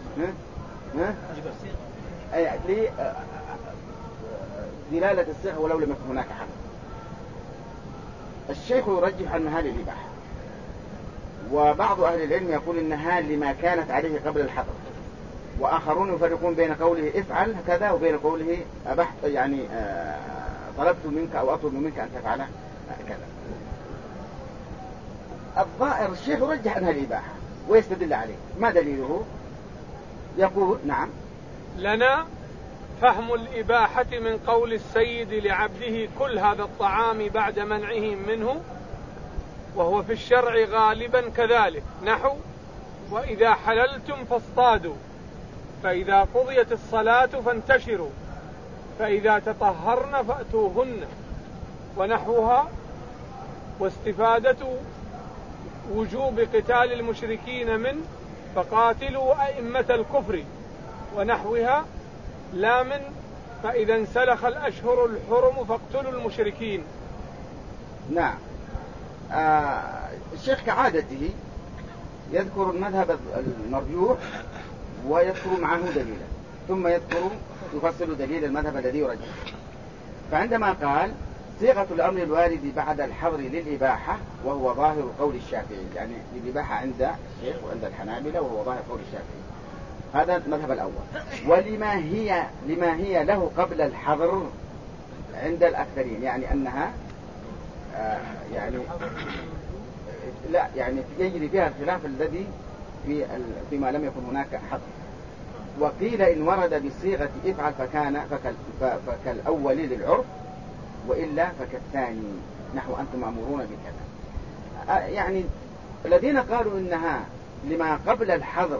دلالة الصيغة ولو لم يكن هناك حظر؟ الشيخ يرجح أنها للإباحة، وبعض أهل العلم يقول إنها لما كانت عليه قبل الحظر، وآخرون يفرقون بين قوله افعل كذا وبين قوله أبحت يعني طلبت منك أو أطلب منك أن تفعل كذا. الظاهر الشيخ يرجح أنها الإباحة ويستدل عليه. ما دليله؟ يقول نعم لنا فهم الإباحة من قول السيد لعبده كل هذا الطعام بعد منعه منه، وهو في الشرع غالبا كذلك، نحو وإذا حللتم فاصطادوا، فإذا قضيت الصلاة فانتشروا، فإذا تطهرن فأتوهن، ونحوها. واستفادة وجوب قتال المشركين من فقاتلوا أئمة الكفر، ونحوها لا من فإذا انسلخ الأشهر الحرم فاقتلوا المشركين. نعم. الشيخ كعادته يذكر المذهب المرجوح ويذكر معه دليلا ثم يفصل دليل المذهب الذي يرجح. فعندما قال صيغة الأمر الوارد بعد الحظر للإباحة وهو ظاهر قول الشافعي، يعني الإباحة عند الشيخ وعند الحنابلة وهو ظاهر قول الشافعي، هذا المذهب الأول. ولما هي له قبل الحظر عند الأكثرين، يعني أنها يعني لا يعني يجري فيها الخلاف الذي فيما لم يكن هناك حظر. وقيل إن ورد بصيغة افعل فكالأول للعرف، وإلا فكالثاني نحو أنتم مأمورون بكذا. يعني الذين قالوا إنها لما قبل الحظر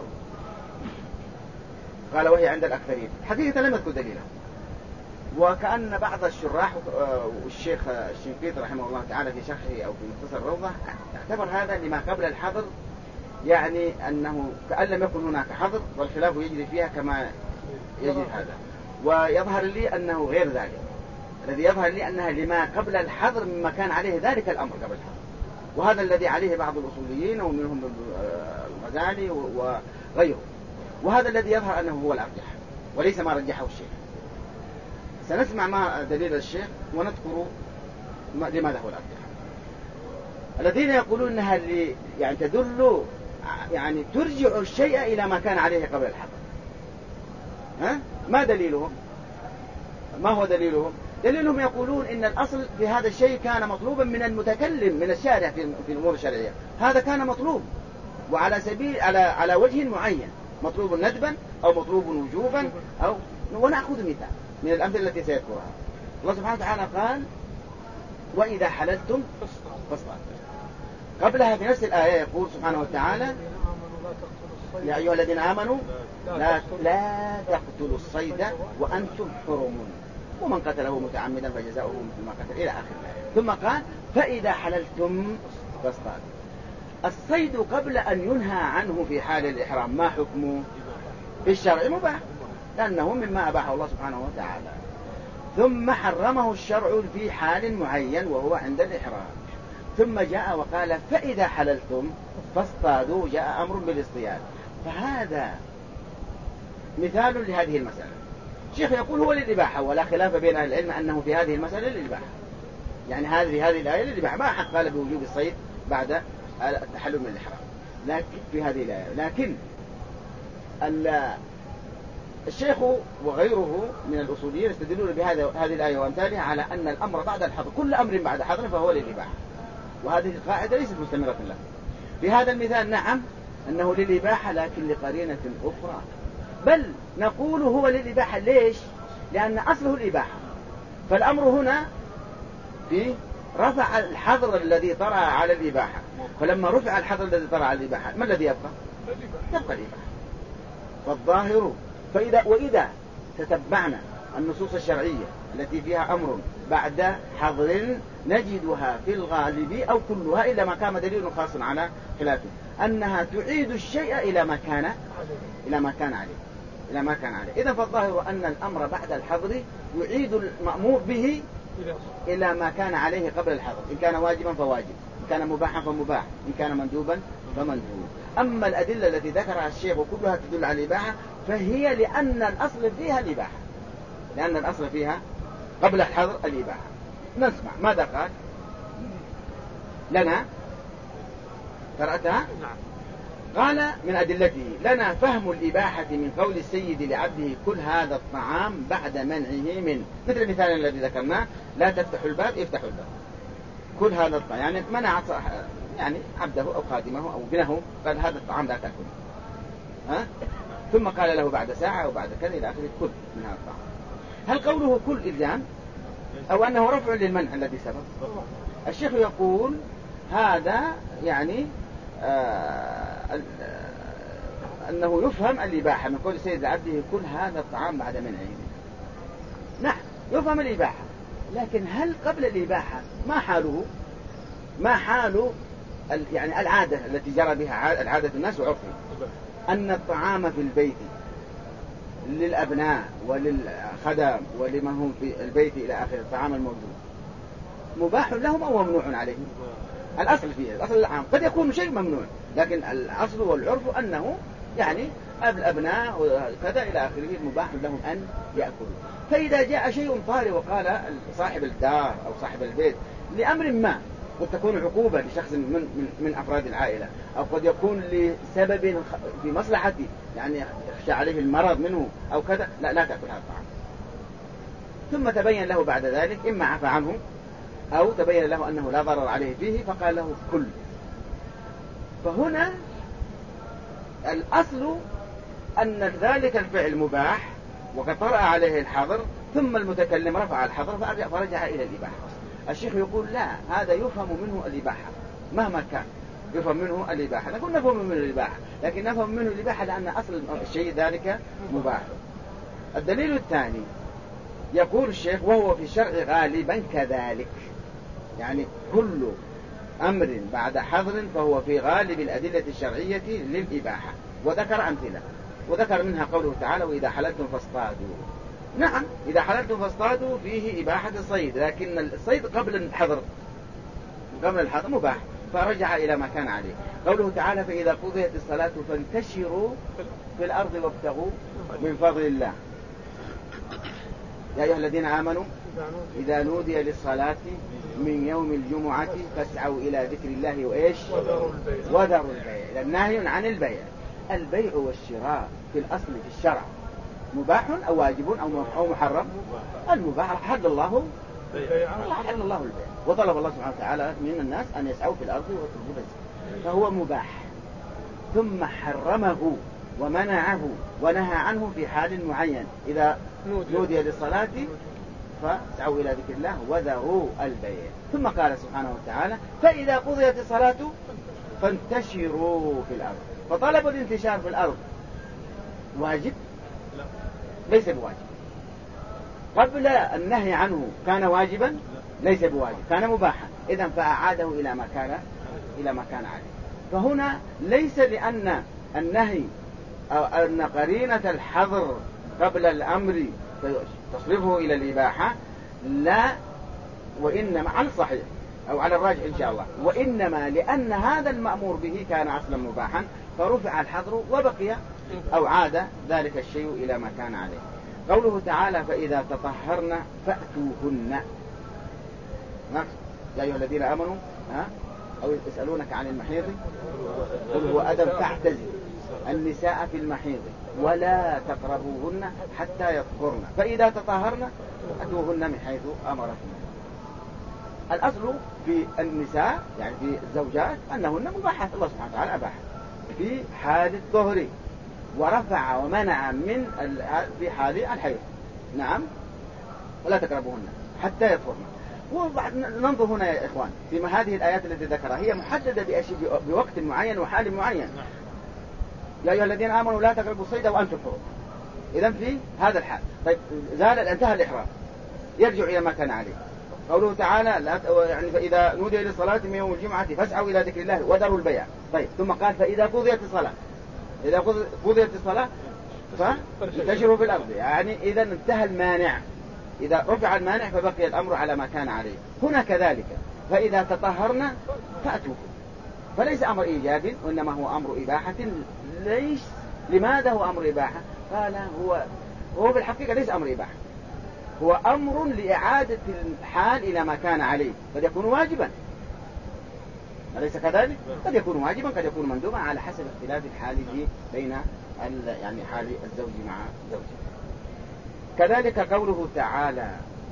قال وهي عند الأكثرين حقيقة لم يذكر دليلا، وكأن بعض الشراح والشيخ الشنقيطي رحمه الله تعالى في شرحه أو في مختصر الروضة اعتبر هذا لما قبل الحظر، يعني أنه كأن لم يكن هناك حظر والخلاف يجري فيها كما يجري هذا. ويظهر لي أنه غير ذلك، الذي يظهر لي أنها لما قبل الحظر مما كان عليه ذلك الأمر قبل الحظر، وهذا الذي عليه بعض الأصوليين ومنهم الغزالي وغيره، وهذا الذي يظهر أنه هو الأرجح وليس ما رجحه الشيخ. سنسمع ما دليل الشيخ ونذكر لماذا هو الأرجح. الذين يقولون أنها يعني تدل يعني ترجع الشيء إلى ما كان عليه قبل الحظر، ما دليلهم؟ ما هو دليلهم؟ دليلهم يقولون إن الأصل في هذا الشيء كان مطلوبا من المتكلم من الشارع في الأمور الشرعية، هذا كان مطلوب وعلى سبيل على وجه معين، مطلوب ندبا أو مطلوب وجوبا أو. ونأخذ مثال من الأمثلة التي سيذكرها. الله سبحانه وتعالى قال وإذا حللتم فاصطادوا. قبلها في نفس الآية يقول سبحانه وتعالى يا أيها الذين آمنوا لا تقتلوا الصيد وأنتم حرم ومن قتله متعمدا فجزاؤه مثل ما قتل إلى آخر الآية. ثم قال فإذا حللتم فاصطادوا. الصيد قبل أن ينهى عنه في حال الإحرام ما حكمه؟ في الشرع مباح لأنه مما أباحه الله سبحانه وتعالى. ثم حرمه الشرع في حال معين وهو عند الإحرام، ثم جاء وقال فإذا حللتم فاصطادوا، جاء أمر بالاصطياد. فهذا مثال لهذه المسألة. الشيخ يقول هو للإباحة، ولا خلاف بين أهل العلم أنه في هذه المسألة للإباحة، يعني هذه الآية للإباحة، ما أحد قال بوجوب الصيد بعد التحلل من الإحرام، لكن في هذه الآية. لكن الشيخ وغيره من الأصوليين يستدلون هذه الآية وأمثالها على أن الأمر بعد الحظر، كل أمر بعد حظر فهو للإباحة، وهذه القاعدة ليست مستمرة له. في هذا المثال نعم أنه للإباحة، لكن لقرينة أخرى، بل نقول هو للإباحة. ليش؟ لأن أصله الإباحة، فالأمر هنا في رفع الحظر الذي طرأ على الإباحة، فلما رفع الحظر الذي طرأ على الإباحة ما الذي يبقى؟ يبقى الإباحة. فالظاهر وإذا تتبعنا النصوص الشرعية التي فيها أمر بعد حظر نجدها في الغالب أو كلها إلا ما كان دليل خاص على خلافه أنها تعيد الشيء إلى ما كان عليه. إذا فالظاهر أن الأمر بعد الحظر يعيد المأمور به إلى ما كان عليه قبل الحظر، إن كان واجبا فواجب، إن كان مباحا فمباح، إن كان مندوبا فمندوب. أما الأدلة التي ذكرها الشيخ كلها تدل على الإباحة، فهي لأن الأصل فيها الإباحة، لأن الأصل فيها قبل الحظر الإباحة. نسمع ماذا قال لنا، قرأتها؟ قال من أدلته لنا فهم الإباحة من قول السيد لعبده كل هذا الطعام بعد منعه منه، مثل المثال الذي ذكرناه لا تفتحوا الباب افتحوا الباب، كل هذا الطعام يعني منع يعني عبده أو خادمه أو ابنه، قال هذا الطعام لا تأكله، ثم قال له بعد ساعة وبعد كذا إلى آخره كل من هذا الطعام. هل قوله كل إلزام أو أنه رفع للمنع الذي سبق؟ الشيخ يقول هذا يعني أنه يفهم الإباحة من قول السيد لعبده كل هذا الطعام بعد منعه. نعم يفهم الإباحة، لكن هل قبل الإباحة ما حال يعني العادة التي جرى بها العادة الناس وعرفهم أن الطعام في البيت للأبناء وللخدم ولمن هم في البيت إلى آخر الطعام الموجود مباح لهم أو ممنوع عليهم؟ الأصل فيه الأصل العام، قد يكون شيء ممنوع، لكن الأصل والعرف أنه يعني الأبناء وكذا إلى آخره مباح لهم أن يأكلوا. فإذا جاء شيء طارئ وقال صاحب الدار أو صاحب البيت لأمر ما، قد تكون عقوبة لشخص من أفراد العائلة، أو قد يكون لسبب في مصلحته يعني يخشى عليه المرض منه أو كذا، لا تأكل هذا الطعام. ثم تبين له بعد ذلك إما عفى عنه أو تبين له أنه لا ضرر عليه فيه فقال له كل. فهنا الأصل أن ذلك الفعل مباح وقد طرأ عليه الحظر، ثم المتكلم رفع الحظر فرجع إلى الإباحة. الشيخ يقول لا، هذا يفهم منه الإباحة مهما كان، يفهم منه الإباحة، نقول نفهم منه الإباحة، لكن نفهم منه الإباحة لأن أصل الشيء ذلك مباح. الدليل الثاني يقول الشيخ وهو في الشرع غالبا كذلك، يعني كل أمر بعد حظر فهو في غالب الأدلة الشرعية للإباحة، وذكر أمثلة، وذكر منها قوله تعالى وإذا حللتم فاصطادوا. نعم إذا حللتم فاصطادوا فيه إباحة الصيد، لكن الصيد قبل الحظر مباح، فرجع إلى ما كان عليه. قوله تعالى فإذا قضيت الصلاة فانتشروا في الأرض وابتغوا من فضل الله، يا أيها الذين آمنوا إذا نودي للصلاة من يوم الجمعة فاسعوا إلى ذكر الله وإيش وذروا البيع. النهي عن البيع، البيع والشراء في الأصل في الشرع مباح أو واجب أو محرم؟ المباح حل الله البيع، وطلب الله سبحانه وتعالى من الناس أن يسعوا في الأرض ويطلبوا رزقا، فهو مباح، ثم حرمه ومنعه ونهى عنه في حال معين إذا نودي للصلاة فاسعوا إلى ذكر الله وذروا البيع. ثم قال سبحانه وتعالى فإذا قضيت الصلاة فانتشروا في الأرض. فطلب الانتشار في الأرض واجب؟ ليس بواجب. قبل النهي عنه كان واجبا؟ ليس بواجب، كان مباحا، إذن فأعاده إلى ما كان عليه. فهنا ليس لأن النهي أو أن قرينة الحظر قبل الأمر تصرفه إلى الإباحة لا، وإنما على الصحيح أو على الراجح إن شاء الله، وإنما لأن هذا المأمور به كان أصلا مباحا فرفع الحظر وبقي أو عاد ذلك الشيء إلى ما كان عليه. قوله تعالى فإذا تطهرن فأتوهن، يا أيها الذين آمنوا أو يسألونك عن المحيض قل هو أذى فاعتزلوا النساء في المحيض ولا تقربوهن حتى يطهرن فإذا تطهرن فأتوهن من حيث أمركم. الأصل في النساء يعني في الزوجات أنهن مباحات، الله سبحانه وتعالى أباح في حال الطهر ورفع ومنع من في حال الحيض. نعم، ولا تقربوهن حتى يطهرن. ننظر هنا يا إخوان في هذه الآيات التي ذكرها هي محددة بوقت معين وحال معين. يا أيها الذين آمنوا لا تقربوا الصيد وأنتم حرم. إذن في هذا الحال طيب زال انتهى الإحرام يرجع إلى ما كان عليه. قوله تعالى يعني فإذا نودي للصلاة من يوم الجمعة فاسعوا إلى ذكر الله وذروا البيع. طيب ثم قال فإذا قضيت الصلاة، إذا قضيت الصلاة فانتشروا في الأرض، يعني إذا انتهى المانع، إذا رفع المانع فبقي الأمر على ما كان عليه. هنا كذلك فإذا تطهرنا فأتوه، فليس أمر إيجاب وإنما هو أمر إباحة. ليش؟ لماذا هو أمر إباحة؟ قال هو بالحقيقة ليس أمر إباحة، هو أمر لإعادة الحال إلى ما كان عليه، قد يكون واجبا أليس كذلك؟ قد يكون واجبا قد يكون مندوبا على حسب اختلاف الحال بين يعني حال الزوج مع زوجه. كذلك قوله تعالى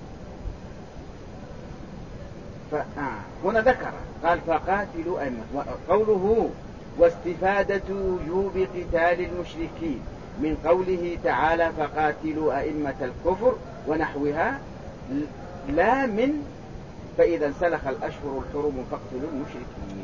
هنا ذكر قال فقاتلوا أئمة، قوله واستفادة وجوب قتال المشركين من قوله تعالى فقاتلوا أئمة الكفر ونحوها لا من فإذا انسلخ الأشهر الحرم فاقتلوا المشركين.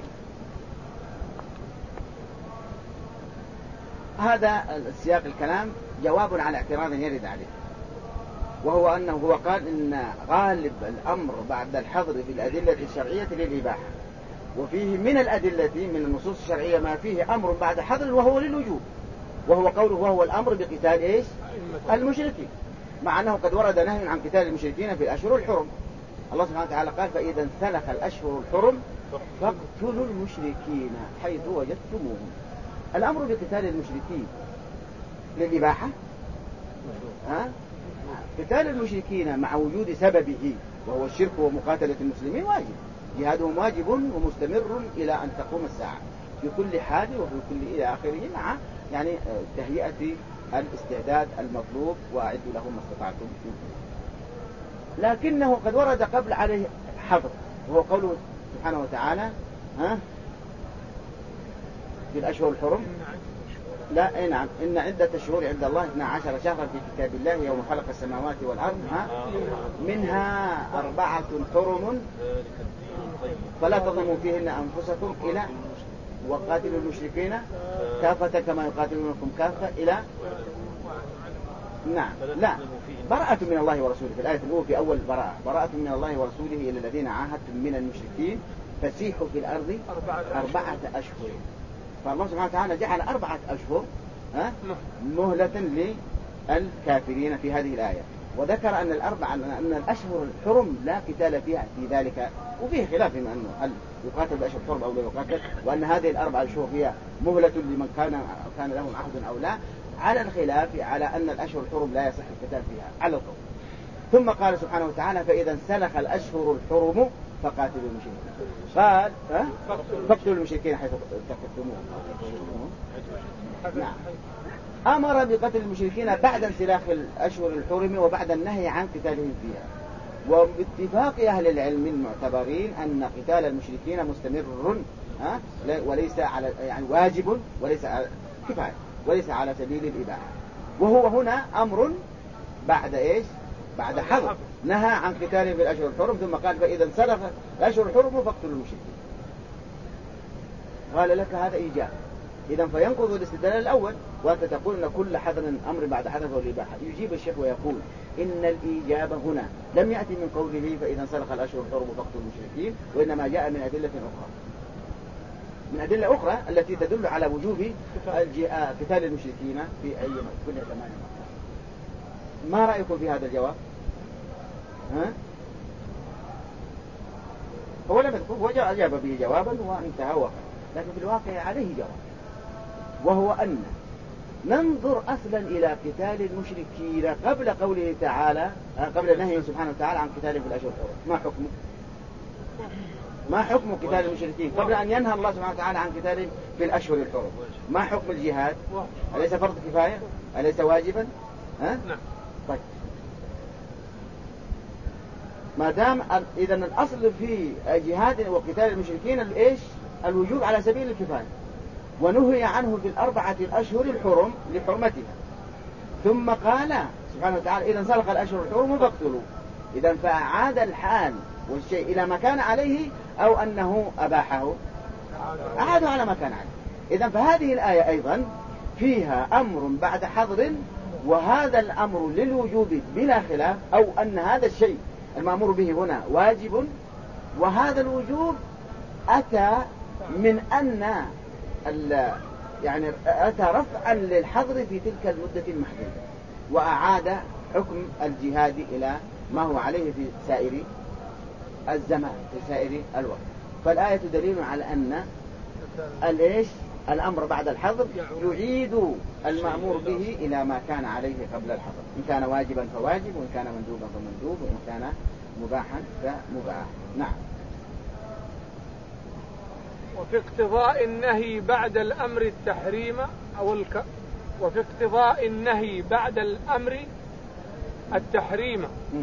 هذا السياق الكلام جواب على اعتراض يرد عليه، وهو أنه هو قال إن غالب الأمر بعد الحظر في الأدلة الشرعية للإباحة، وفيه من الأدلة من النصوص الشرعية ما فيه أمر بعد حظر وهو للوجوب، وهو قوله وهو الأمر بقتال إيش؟ المشركين، مع أنه قد ورد نهي عن قتال المشركين في الأشهر الحرم. الله سبحانه وتعالى قال فإذا انسلخ الأشهر الحرم فاقتلوا المشركين حيث وجدتموهم. الأمر بقتال المشركين للإباحة، قتال المشركين مع وجود سببه وهو الشرك ومقاتلة المسلمين واجب، جهادهم واجب ومستمر إلى أن تقوم الساعة في كل حال وفي كل إلى آخره، مع يعني تهيئة الاستعداد المطلوب وأعدوا لهم ما استطعتم. لكنه قد ورد قبل عليه حظر، وهو قوله سبحانه وتعالى في الأشهر الحرم لا نعم إن عدة الشهور عند الله 12 شهرا في كتاب الله يوم خلق السماوات والأرض منها 4 حرم فلا تظلموا فيهن أنفسكم إلى وقاتلوا المشركين كافة كما يقاتلونكم كافة إلى نعم لا براءة من الله ورسوله في الآية الأولى في أول براءة من الله ورسوله إلى الذين عاهدتم من المشركين فسيحوا في الأرض 4 أشهر. فالله سبحانه وتعالى جعل 4 أشهر مهلة للكافرين في هذه الآية، وذكر أن أن الأشهر الحرم لا قتال فيها في ذلك، وفيه خلاف من أنه هل يقاتل بأشهر الحرم أو لا يقاتل، وأن هذه 4 أشهر هي مهلة لمن كان لهم عهد أو لا، على الخلاف على أن الأشهر الحرم لا يصح القتال فيها على القول. ثم قال سبحانه وتعالى فإذا انسلخ الأشهر الحرم فقاتلوا المشركين، قال فاقتلوا المشركين حيث تقتلوهم. نعم أمر بقتل المشركين بعد انسلاخ الأشهر الحرم وبعد النهي عن قتالهم فيها. وباتفاق أهل العلم المعتبرين أن قتال المشركين مستمر وليس على يعني واجب وليس على كفاية وليس على سبيل الإباحة، وهو هنا أمر بعد إيش؟ بعد حظر نهى عن قتالهم في الأشهر الحرم، ثم قال فإذا انسلخ الأشهر الحرم فاقتلوا المشركين. قال لك هذا إيجاب، إذا فينقض الاستدلال الأول، وأنت تقول أن كل حظر أمر بعد حظر هو الإباحة. يجيب الشيخ ويقول إن الإيجاب هنا لم يأتي من قوله فإذا انسلخ الأشهر الحرم فاقتلوا المشركين، وإنما جاء من أدلة أخرى، من أدلة أخرى التي تدل على وجوب قتال المشركين في أي كل زمان. ما رأيكم في هذا الجواب؟ ها؟ هو لم يذكر، هو أجاب به جوابا وانتهى وقت، لكن في الواقع عليه جواب، وهو أن ننظر أصلا إلى قتال المشركين قبل قوله تعالى، قبل نهيه سبحانه وتعالى عن قتالهم في الأشهر الحرم. ما حكمه؟ ما حكم قتال المشركين قبل أن ينهى الله سبحانه وتعالى عن قتالهم في الأشهر الحرم؟ ما حكم الجهاد؟ أليس فرض كفاية؟ أليس واجبا؟ ها؟ طيب، ما دام إذا الأصل في جهاد وقتال المشركين الإيش؟ الوجوب على سبيل الكفاية، ونهي عنه في الأربعة الأشهر الحرم لحرمتها. ثم قال سبحانه وتعالى إذا انسلخ الأشهر الحرم فاقتلوا. إذا فأعاد الحال والشيء إلى ما كان عليه أو أنه أباحه؟ أعاده على ما كان عليه. إذا فهذه الآية أيضا فيها أمر بعد حظر، وهذا الأمر للوجوب بلا خلاف، أو أن هذا الشيء المأمور به هنا واجب، وهذا الوجوب أتى من أن يعني أتى رفعا للحظر في تلك المدة المحدودة، وأعاد حكم الجهاد إلى ما هو عليه في سائر الزمان في سائر الوقت. فالآية دليل على أن الأمر بعد الحظر يعيد المأمور به إلى ما كان عليه قبل الحظر، إن كان واجبا فواجب، وإن كان مندوبا فمندوب، وإن كان مباحا فمباح. نعم. وفي اقتضاء النهي بعد الأمر التحريم وفي اقتضاء النهي بعد الأمر التحريم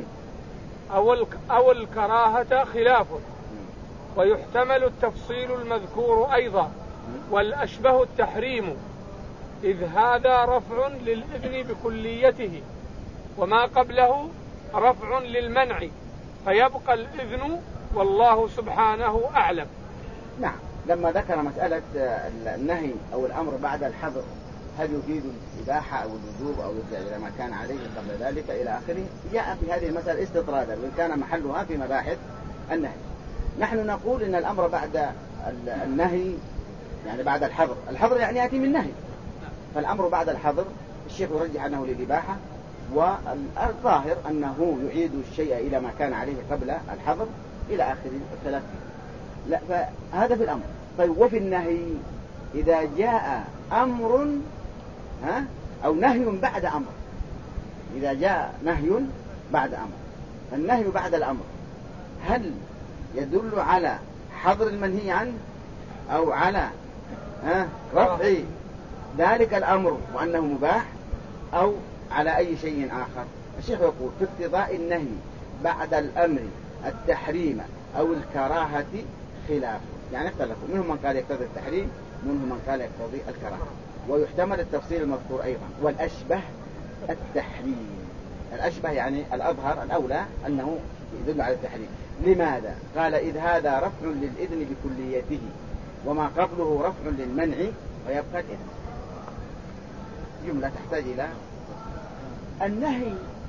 أو الكراهة خلاف، ويحتمل التفصيل المذكور أيضا، والأشبه التحريم، إذ هذا رفع للإذن بكليته، وما قبله رفع للمنع، فيبقى الإذن، والله سبحانه أعلم. نعم. لما ذكر مسألة النهي أو الأمر بعد الحظر هل يفيد الإباحة أو الوجوب أو يرجع إلى ما كان عليه قبل ذلك إلى آخره، جاء في هذه المسألة استطرادا، وإن كان محلها في مباحث النهي. نحن نقول إن الأمر بعد النهي يعني بعد الحظر يعني يأتي من نهي، فالأمر بعد الحظر الشيخ يرجح أنه للإباحة، والظاهر أنه يعيد الشيء إلى ما كان عليه قبل الحظر إلى آخر الثلاث. لا، فهذا في الأمر. طيب، وفي النهي إذا جاء أمر أو نهي بعد أمر، إذا جاء نهي بعد أمر، النهي بعد الأمر هل يدل على حظر المنهي عنه أو على رفع ذلك الأمر وأنه مباح، أو على أي شيء آخر؟ الشيخ يقول في اقتضاء النهي بعد الأمر التحريم أو الكراهة خلاف، يعني اختلفوا، منهم من قال يقتضي التحريم، منهم من قال يقتضي الكراهة، ويحتمل التفصيل المذكور أيضا. والأشبه التحريم، الأشبه يعني الأظهر الأولى أنه يدل على التحريم. لماذا؟ قال إذ هذا رفع للإذن بكليته، وما قبله رفع للمنع، ويبقى الإذن. جملة تحتاج إلى النهي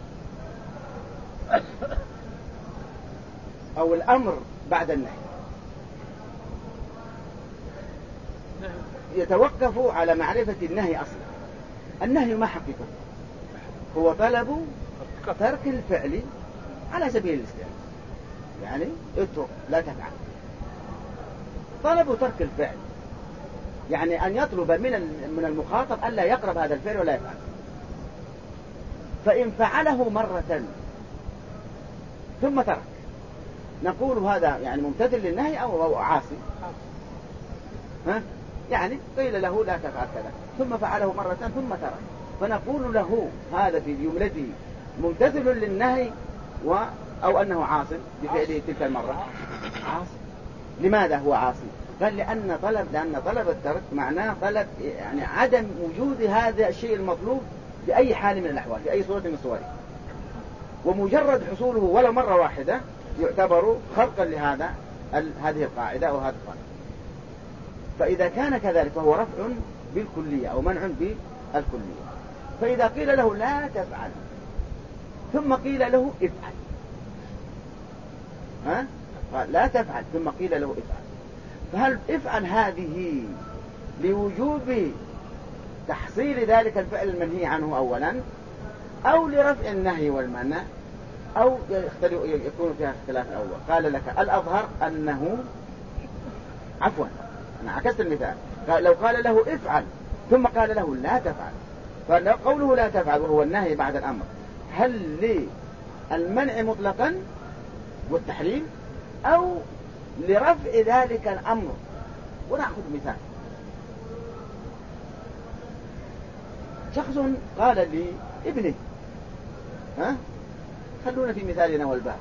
أو الأمر بعد النهي يتوقف على معرفة النهي أصلا. النهي ما حقيقته؟ هو طلب ترك الفعل على سبيل الاستعمال، يعني اترك لا تفعل. طلب ترك الفعل يعني أن يطلب من المخاطب ألا يقرب هذا الفعل ولا يفعل. فإن فعله مرة ثم ترك، نقول هذا يعني ممتثل للنهي أو عاصي. يعني قيل له لا تفعل كذا ثم فعله مرة ثم ترك، فنقول له هذا في جملته ممتثل للنهي أو أنه عاصي بفعله تلك المرة. عاصي. لماذا هو عاصي؟ قال لأن طلب الترك معناه طلب يعني عدم وجود هذا الشيء المطلوب بأي حال من الأحوال، بأي صورة من صوره، ومجرد حصوله ولو مرة واحدة يعتبر خرقا لهذه القاعدة أو هذا القانون. فإذا كان كذلك فهو رفع بالكلية أو منع بالكلية. فإذا قيل له لا تفعل ثم قيل له افعل، لا تفعل ثم قيل له افعل، فهل افعل هذه لوجوب تحصيل ذلك الفعل المنهي عنه أولا، أو لرفع النهي والمنع، أو يكون فيها اختلاف أول. قال لك الأظهر أنه، عفوا أنا عكست المثال، لو قال له افعل ثم قال له لا تفعل، فقوله لا تفعل وهو النهي بعد الأمر، هل للمنع مطلقا والتحريم أو لرفع ذلك الأمر؟ ونأخذ مثال. شخص قال لابنه، خلونا في مثالنا والباب،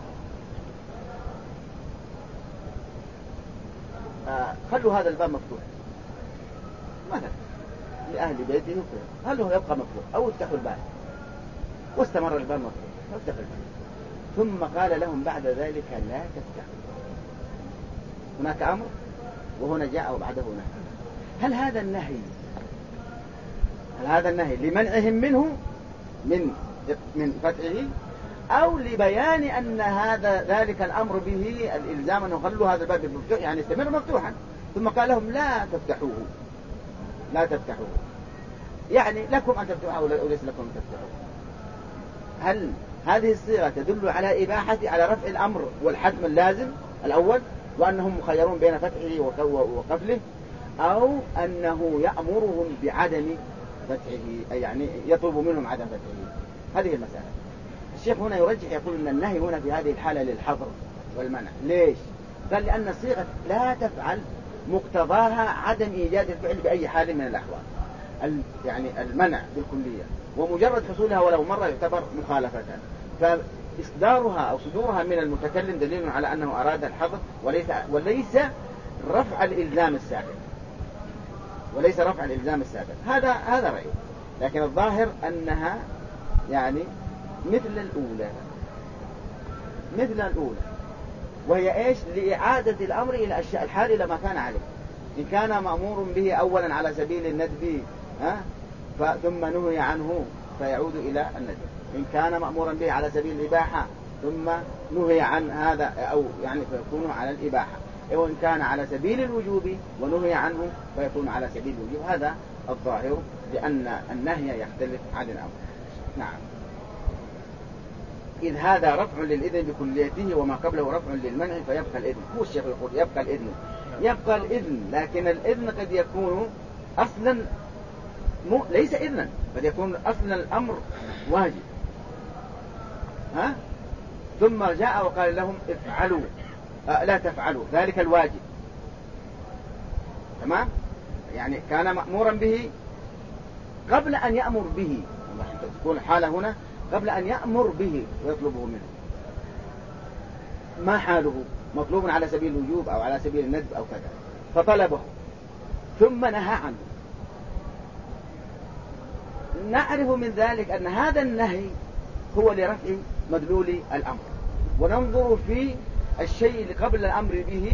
خلوا هذا الباب مفتوح مثلا لأهل بيته وكذا، هل هو يبقى مفتوح أو افتحوا الباب؟ واستمر الباب مفتوح، فافتحوا الباب، ثم قال لهم بعد ذلك لا تفتحوا. هناك أمر وهنا جاء وبعده نهي. هل هذا النهي لمنعهم منه من فتحه، أو لبيان أن ذلك الأمر به الإلزام أنه خلوا هذا الباب مفتوح يعني استمر مفتوحا، ثم قال لهم لا تفتحوه يعني لكم أن تفتحوه وليس لكم أن تفتحوه. هل هذه الصيغة تدل على إباحة، على رفع الأمر والحتم اللازم الأول وأنهم مخيرون بين فتحه وقفله، أو أنه يأمرهم بعدم فتحه، أي يعني يطلب منهم عدم فتحه؟ هذه المسألة. الشيخ هنا يرجح، يقول أن النهي هنا في هذه الحالة للحظر والمنع. ليش؟ قال لأن صيغة لا تفعل مقتضاها عدم إيجاد الفعل بأي حال من الأحوال، يعني المنع بالكلية، ومجرد حصولها ولو مرة يعتبر مخالفة، فإصدارها أو صدورها من المتكلم دليل على أنه أراد الحظر وليس رفع الإلزام السابق، هذا رأيه. لكن الظاهر أنها يعني مثل الأولى، وهي إيش؟ لإعادة الأمر إلى الحال إلى ما كان عليه. إن كان مأمور به أولا على سبيل الندب ثم نهي عنه فيعود إلى الندب، إن كان مأمورا به على سبيل الإباحة ثم نهي عن هذا أو يعني فيكون على الإباحة، وإن كان على سبيل الوجوب ونهي عنه فيكون على سبيل الوجوب. هذا الظاهر، لأن النهي يختلف عن الأمر. نعم. إذ هذا رفع للإذن بكليته وما قبله رفع للمنع فيبقى الإذن. هو الشيخ يقول يبقى الإذن، لكن الإذن قد يكون أصلا ليس إذنا، قد يكون أصلا الأمر واجب، ثم جاء وقال لهم افعلوا لا تفعلوا ذلك الواجب، تمام؟ يعني كان مأمورا به قبل أن يأمر به، تكون الحالة هنا قبل أن يأمر به ويطلبه منه. ما حاله؟ مطلوب على سبيل الوجوب أو على سبيل الندب أو كذا، فطلبه ثم نهى عنه. نعرف من ذلك أن هذا النهي هو لرفع مدلول الأمر، وننظر في الشيء اللي قبل الأمر به